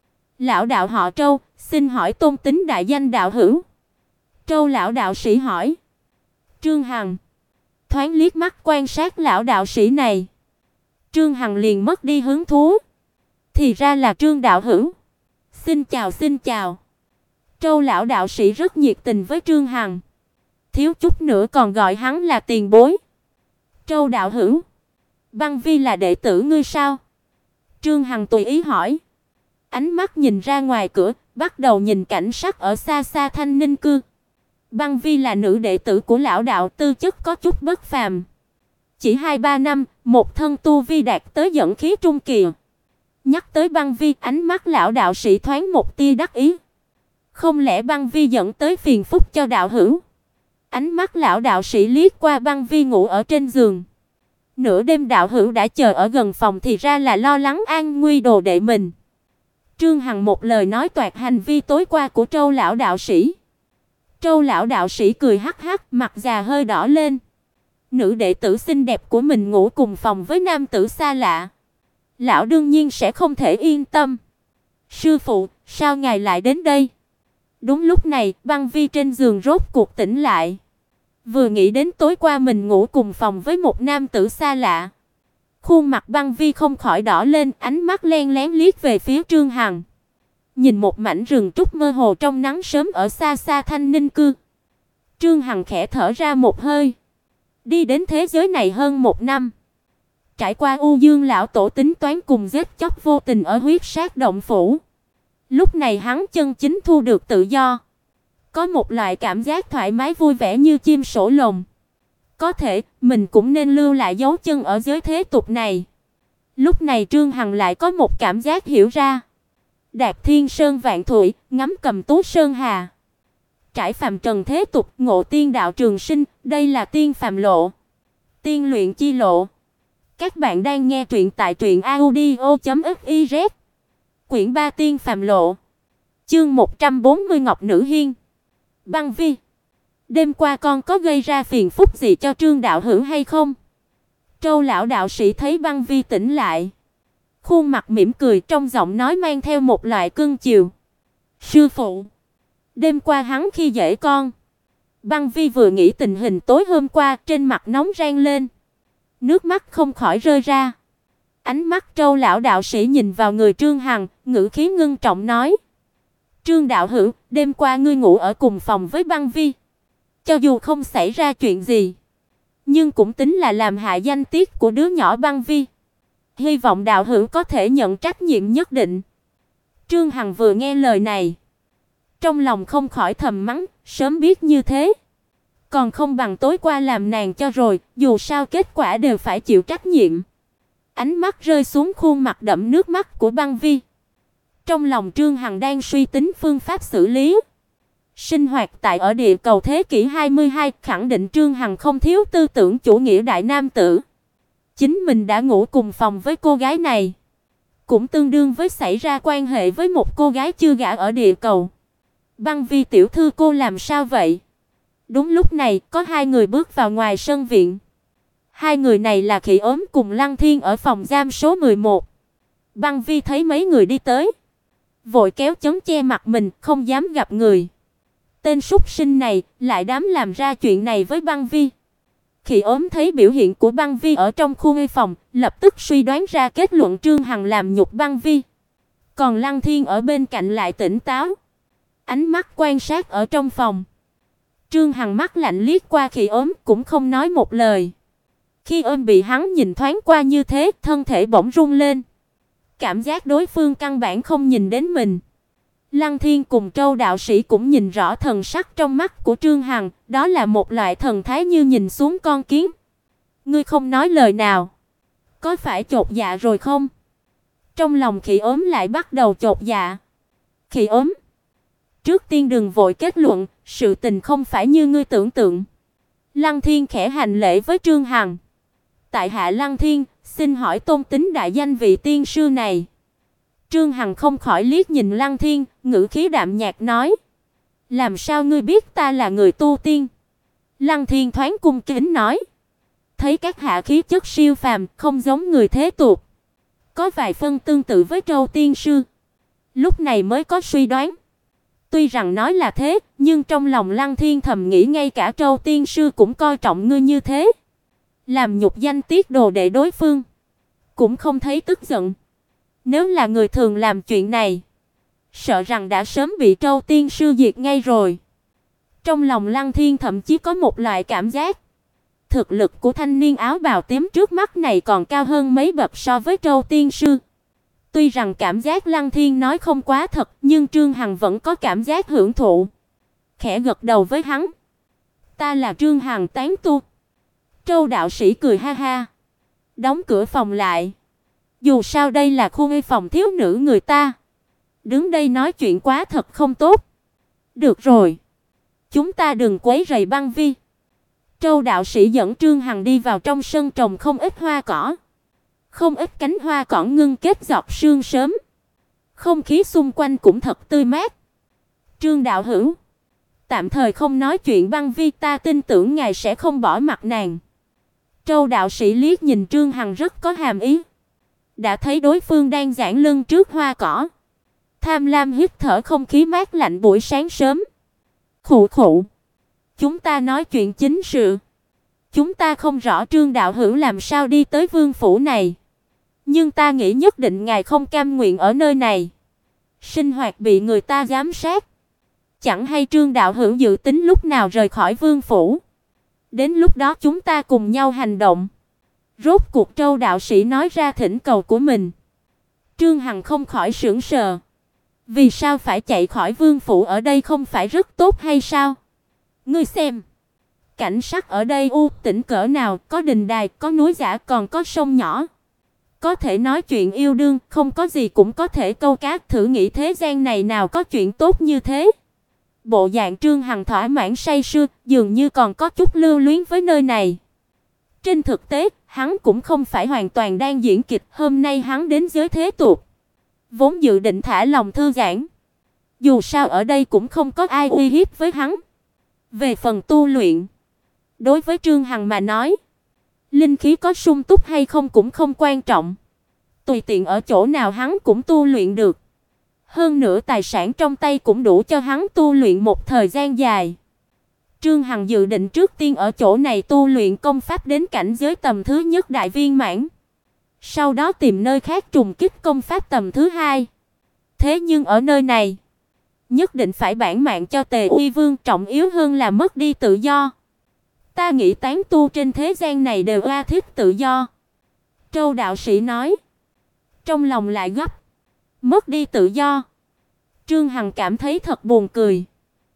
Lão đạo họ Trâu, xin hỏi tôn tính đại danh đạo hữu. Trâu lão đạo sĩ hỏi. Trương Hằng. Thoáng liếc mắt quan sát lão đạo sĩ này, Trương Hằng liền mất đi hứng thú. Thì ra là Trương đạo hữu. Xin chào, xin chào. Trâu lão đạo sĩ rất nhiệt tình với Trương Hằng, thiếu chút nữa còn gọi hắn là tiền bối. Trâu đạo hữu, Băng Vi là đệ tử ngươi sao? Trương Hằng tùy ý hỏi. Ánh mắt nhìn ra ngoài cửa, bắt đầu nhìn cảnh sắc ở xa xa Thanh Ninh cư. Băng Vi là nữ đệ tử của lão đạo, tư chất có chút bất phàm. Chỉ 2-3 năm, một thân tu vi đạt tới dẫn khí trung kỳ. Nhắc tới Băng Vi, ánh mắt lão đạo sĩ thoáng một tia đắc ý. Không lẽ Băng Vi dẫn tới phiền phức cho đạo hữu? Ánh mắt lão đạo sĩ liếc qua Băng Vi ngủ ở trên giường. Nửa đêm đạo hữu đã chờ ở gần phòng thì ra là lo lắng an nguy đồ đệ mình. Trương Hằng một lời nói toạc hành vi tối qua của Trâu lão đạo sĩ. Trâu lão đạo sĩ cười hắc hắc, mặt già hơi đỏ lên. Nữ đệ tử xinh đẹp của mình ngủ cùng phòng với nam tử xa lạ, lão đương nhiên sẽ không thể yên tâm. Sư phụ, sao ngài lại đến đây? Đúng lúc này, Băng Vi trên giường rốt cuộc tỉnh lại. Vừa nghĩ đến tối qua mình ngủ cùng phòng với một nam tử xa lạ, khuôn mặt Băng Vi không khỏi đỏ lên, ánh mắt len lén liếc về phía Trương Hằng. Nhìn một mảnh rừng trúc mơ hồ trong nắng sớm ở xa xa Thanh Ninh cư, Trương Hằng khẽ thở ra một hơi. Đi đến thế giới này hơn 1 năm, trải qua U Dương lão tổ tính toán cùng giết chóc vô tình ở huyết sát động phủ. Lúc này hắn chân chính thu được tự do, có một loại cảm giác thoải mái vui vẻ như chim sổ lồng. Có thể mình cũng nên lưu lại dấu chân ở giới thế tục này. Lúc này Trương Hằng lại có một cảm giác hiểu ra. Đạp thiên sơn vạn thủy, ngắm cầm tú sơn hà. Trải phàm trần thế tục, ngộ tiên đạo trường sinh, đây là tiên phàm lộ, tiên luyện chi lộ. Các bạn đang nghe truyện tại truyệnaudio.fiz. Quyển 3 Tiên phàm lộ. Chương 140 Ngọc Nữ Hiên. Băng Vi, đêm qua con có gây ra phiền phức gì cho Trương đạo hữu hay không? Trâu lão đạo sĩ thấy Băng Vi tỉnh lại, khuôn mặt mỉm cười, trong giọng nói mang theo một loại cưng chiều. Sư phụ, đêm qua hắn khi dễ con. Băng Vi vừa nghĩ tình hình tối hôm qua, trên mặt nóng ran lên, nước mắt không khỏi rơi ra. Ánh mắt Trâu lão đạo sĩ nhìn vào người Trương Hằng, ngữ khí ngưng trọng nói: Trương đạo hữu, đêm qua ngươi ngủ ở cùng phòng với Băng Vi. Cho dù không xảy ra chuyện gì, nhưng cũng tính là làm hại danh tiết của đứa nhỏ Băng Vi. Hy vọng đạo hữu có thể nhận trách nhiệm nhất định. Trương Hằng vừa nghe lời này, trong lòng không khỏi thầm mắng, sớm biết như thế, còn không bằng tối qua làm nàng cho rồi, dù sao kết quả đều phải chịu trách nhiệm. Ánh mắt rơi xuống khuôn mặt đẫm nước mắt của Băng Vi. Trong lòng Trương Hằng đang suy tính phương pháp xử lý. Sinh hoạt tại ở địa cầu thế kỷ 22, khẳng định Trương Hằng không thiếu tư tưởng chủ nghĩa đại nam tử. Chính mình đã ngủ cùng phòng với cô gái này, cũng tương đương với xảy ra quan hệ với một cô gái chưa gả ở địa cầu. Băng Vi tiểu thư, cô làm sao vậy? Đúng lúc này, có 2 người bước vào ngoài sân viện. 2 người này là Khỉ Ốm cùng Lăng Thiên ở phòng giam số 11. Băng Vi thấy mấy người đi tới, vội kéo chắn che mặt mình, không dám gặp người. Tên súc sinh này lại dám làm ra chuyện này với Băng Vi. Khỉ Ốm thấy biểu hiện của Băng Vi ở trong khu nghi phòng, lập tức suy đoán ra kết luận Trương Hằng làm nhục Băng Vi. Còn Lăng Thiên ở bên cạnh lại tỉnh táo, ánh mắt quan sát ở trong phòng. Trương Hằng mắt lạnh liếc qua Khỉ Ốm, cũng không nói một lời. Khi ôm bị hắn nhìn thoáng qua như thế, thân thể bỗng run lên, cảm giác đối phương căn bản không nhìn đến mình. Lăng Thiên cùng Trâu đạo sĩ cũng nhìn rõ thần sắc trong mắt của Trương Hằng, đó là một loại thần thái như nhìn xuống con kiến. Ngươi không nói lời nào, có phải chột dạ rồi không? Trong lòng Khỉ Ốm lại bắt đầu chột dạ. Khỉ Ốm, trước tiên đừng vội kết luận, sự tình không phải như ngươi tưởng tượng. Lăng Thiên khẽ hành lễ với Trương Hằng. Tại hạ Lăng Thiên, xin hỏi tôn tính đại danh vị tiên sư này. Trương Hằng không khỏi liếc nhìn Lăng Thiên, ngữ khí đạm nhạt nói: Làm sao ngươi biết ta là người tu tiên? Lăng Thiên thoáng cung kính nói: Thấy các hạ khí chất siêu phàm, không giống người thế tục, có vài phân tương tự với Trâu tiên sư. Lúc này mới có suy đoán. Tuy rằng nói là thế, nhưng trong lòng Lăng Thiên thầm nghĩ ngay cả Trâu tiên sư cũng coi trọng ngươi như thế. Làm nhục danh tiết đồ đệ đối phương, cũng không thấy tức giận. Nếu là người thường làm chuyện này, sợ rằng đã sớm bị Trâu tiên sư diệt ngay rồi. Trong lòng Lăng Thiên thậm chí có một loại cảm giác, thực lực của thanh niên áo bào tím trước mắt này còn cao hơn mấy bậc so với Trâu tiên sư. Tuy rằng cảm giác Lăng Thiên nói không quá thật, nhưng Trương Hằng vẫn có cảm giác hưởng thụ. Khẽ gật đầu với hắn. Ta là Trương Hằng tán tu. Trâu đạo sĩ cười ha ha, đóng cửa phòng lại. Dù sao đây là khu phòng thiếu nữ người ta, đứng đây nói chuyện quá thật không tốt. Được rồi, chúng ta đừng quấy rầy Băng Vi. Trâu đạo sĩ dẫn Trương Hằng đi vào trong sân trồng không ít hoa cỏ. Không ít cánh hoa cỏ ngưng kết giọt sương sớm. Không khí xung quanh cũng thật tươi mát. Trương đạo hữu, tạm thời không nói chuyện Băng Vi, ta tin tưởng ngài sẽ không bỏ mặc nàng. Trâu đạo sĩ liếc nhìn Trương Hằng rất có hàm ý. Đã thấy đối phương đang giãn lưng trước hoa cỏ, tham lam hít thở không khí mát lạnh buổi sáng sớm. Khụ khụ, chúng ta nói chuyện chính sự. Chúng ta không rõ Trương đạo hữu làm sao đi tới vương phủ này, nhưng ta nghĩ nhất định ngài không cam nguyện ở nơi này, sinh hoạt bị người ta giám sát. Chẳng hay Trương đạo hữu dự tính lúc nào rời khỏi vương phủ? Đến lúc đó chúng ta cùng nhau hành động. Rốt cuộc Trâu đạo sĩ nói ra thỉnh cầu của mình. Trương Hằng không khỏi sửng sờ. Vì sao phải chạy khỏi vương phủ, ở đây không phải rất tốt hay sao? Ngươi xem, cảnh sắc ở đây u tĩnh cỡ nào, có đình đài, có núi giả, còn có sông nhỏ. Có thể nói chuyện yêu đương, không có gì cũng có thể câu cá, thử nghĩ thế gian này nào có chuyện tốt như thế. Bộ dạng Trương Hằng thỏa mãn say sưa, dường như còn có chút lưu luyến với nơi này. Trên thực tế, hắn cũng không phải hoàn toàn đang diễn kịch, hôm nay hắn đến giới thế tục, vốn dự định thả lòng thư giãn. Dù sao ở đây cũng không có ai uy hiếp với hắn. Về phần tu luyện, đối với Trương Hằng mà nói, linh khí có sung túc hay không cũng không quan trọng. Tùy tiện ở chỗ nào hắn cũng tu luyện được. Hơn nữa tài sản trong tay cũng đủ cho hắn tu luyện một thời gian dài. Trương Hằng dự định trước tiên ở chỗ này tu luyện công pháp đến cảnh giới tầm thứ nhất đại viên mãn. Sau đó tìm nơi khác trùng kích công pháp tầm thứ hai. Thế nhưng ở nơi này, nhất định phải bản mạng cho Tề Uy Vương, trọng yếu hơn là mất đi tự do. Ta nghĩ tán tu trên thế gian này đều oa thích tự do. Trâu đạo sĩ nói. Trong lòng lại gấp. Mất đi tự do. Trương Hằng cảm thấy thật buồn cười.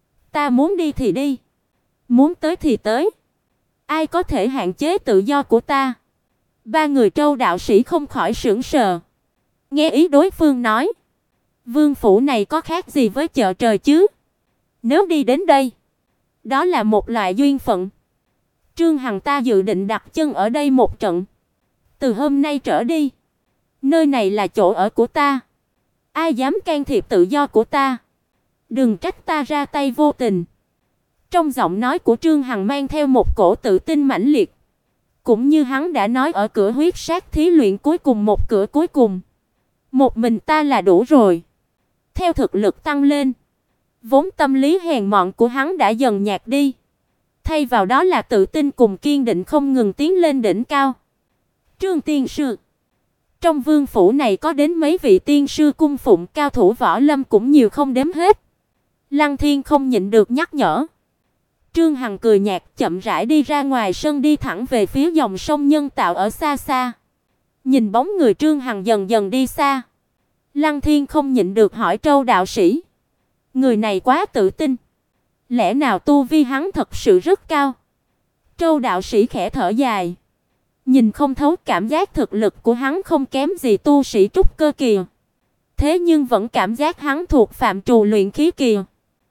Ta muốn đi thì đi, muốn tới thì tới. Ai có thể hạn chế tự do của ta? Ba người Trâu đạo sĩ không khỏi sửng sờ. Nghe ý đối phương nói, vương phủ này có khác gì với chợ trời chứ? Nếu đi đến đây, đó là một loại duyên phận. Trương Hằng ta dự định đặt chân ở đây một trận. Từ hôm nay trở đi, nơi này là chỗ ở của ta. Ai dám can thiệp tự do của ta, đừng trách ta ra tay vô tình. Trong giọng nói của Trương Hằng mang theo một cổ tự tin mãnh liệt. Cũng như hắn đã nói ở cửa huyết sát thí luyện cuối cùng, một cửa cuối cùng, một mình ta là đủ rồi. Theo thực lực tăng lên, vốn tâm lý hèn mọn của hắn đã dần nhạt đi. Thay vào đó là tự tin cùng kiên định không ngừng tiến lên đỉnh cao. Trương tiên sư, trong vương phủ này có đến mấy vị tiên sư cung phụng, cao thủ võ lâm cũng nhiều không đếm hết. Lăng Thiên không nhịn được nhắc nhở. Trương Hằng cười nhạt, chậm rãi đi ra ngoài sân, đi thẳng về phía dòng sông nhân tạo ở xa xa. Nhìn bóng người Trương Hằng dần dần đi xa, Lăng Thiên không nhịn được hỏi Trâu đạo sĩ, người này quá tự tin, lẽ nào tu vi hắn thật sự rất cao? Trâu đạo sĩ khẽ thở dài, nhìn không thấu, cảm giác thực lực của hắn không kém gì tu sĩ trúc cơ kỳ, thế nhưng vẫn cảm giác hắn thuộc phạm trù luyện khí kỳ.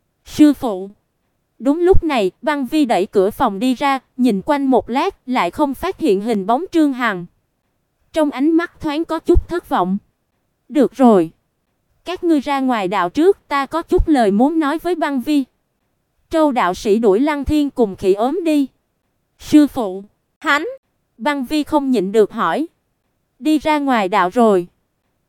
Sư phụ. Đúng lúc này, Băng Vi đẩy cửa phòng đi ra, nhìn quanh một lát, lại không phát hiện hình bóng Trương Hằng. Trong ánh mắt thoáng có chút thất vọng. Được rồi, các ngươi ra ngoài đạo trước, ta có chút lời muốn nói với Băng Vi. Trâu đạo sĩ đuổi Lăng Thiên cùng Khỉ ốm đi. Sư phụ, hắn. Băng Vi không nhịn được hỏi. Đi ra ngoài đạo rồi?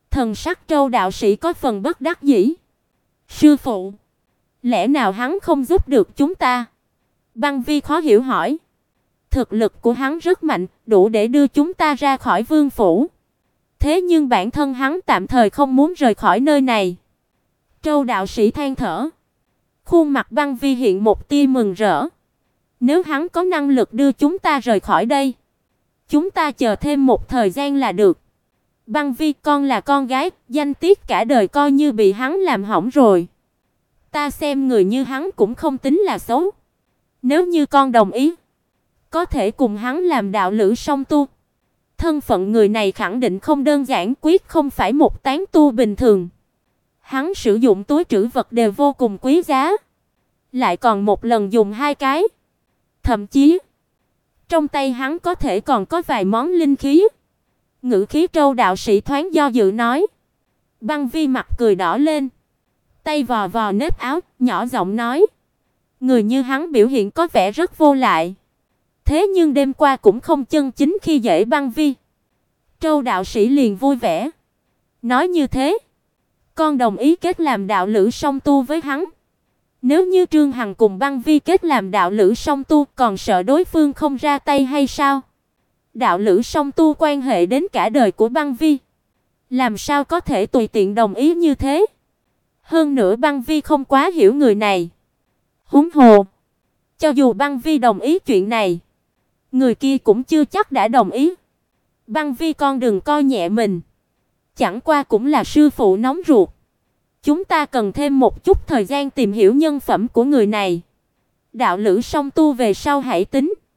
Thần sắc Trâu đạo sĩ có phần bất đắc dĩ. Sư phụ, lẽ nào hắn không giúp được chúng ta? Băng Vi khó hiểu hỏi. Thực lực của hắn rất mạnh, đủ để đưa chúng ta ra khỏi vương phủ. Thế nhưng bản thân hắn tạm thời không muốn rời khỏi nơi này. Trâu đạo sĩ than thở. Khuôn mặt Băng Vi hiện một tia mừng rỡ. Nếu hắn có năng lực đưa chúng ta rời khỏi đây, chúng ta chờ thêm một thời gian là được. Băng Vi, con là con gái, danh tiết cả đời coi như bị hắn làm hỏng rồi. Ta xem người như hắn cũng không tính là xấu. Nếu như con đồng ý, có thể cùng hắn làm đạo lữ song tu. Thân phận người này khẳng định không đơn giản, quyết không phải một tán tu bình thường. Hắn sử dụng túi trữ vật đều vô cùng quý giá, lại còn một lần dùng 2 cái. Thậm chí, trong tay hắn có thể còn có vài món linh khí. Ngữ khí Trâu đạo sĩ thoáng do dự nói. Băng Vi mặt cười đỏ lên, tay vò vò nếp áo, nhỏ giọng nói: người như hắn biểu hiện có vẻ rất vô lại. Thế nhưng đêm qua cũng không chân chính khi dễ Băng Vi. Trâu đạo sĩ liền vui vẻ, nói như thế, con đồng ý kết làm đạo lữ song tu với hắn. Nếu như Trương Hằng cùng Băng Vi kết làm đạo lữ song tu, còn sợ đối phương không ra tay hay sao? Đạo lữ song tu quan hệ đến cả đời của Băng Vi, làm sao có thể tùy tiện đồng ý như thế? Hơn nữa Băng Vi không quá hiểu người này. Huống hồ, cho dù Băng Vi đồng ý chuyện này, người kia cũng chưa chắc đã đồng ý. Băng Vi, con đừng coi nhẹ mình. Chẳng qua cũng là sư phụ nóng ruột. Chúng ta cần thêm một chút thời gian tìm hiểu nhân phẩm của người này. Đạo lữ song tu về sau hãy tính.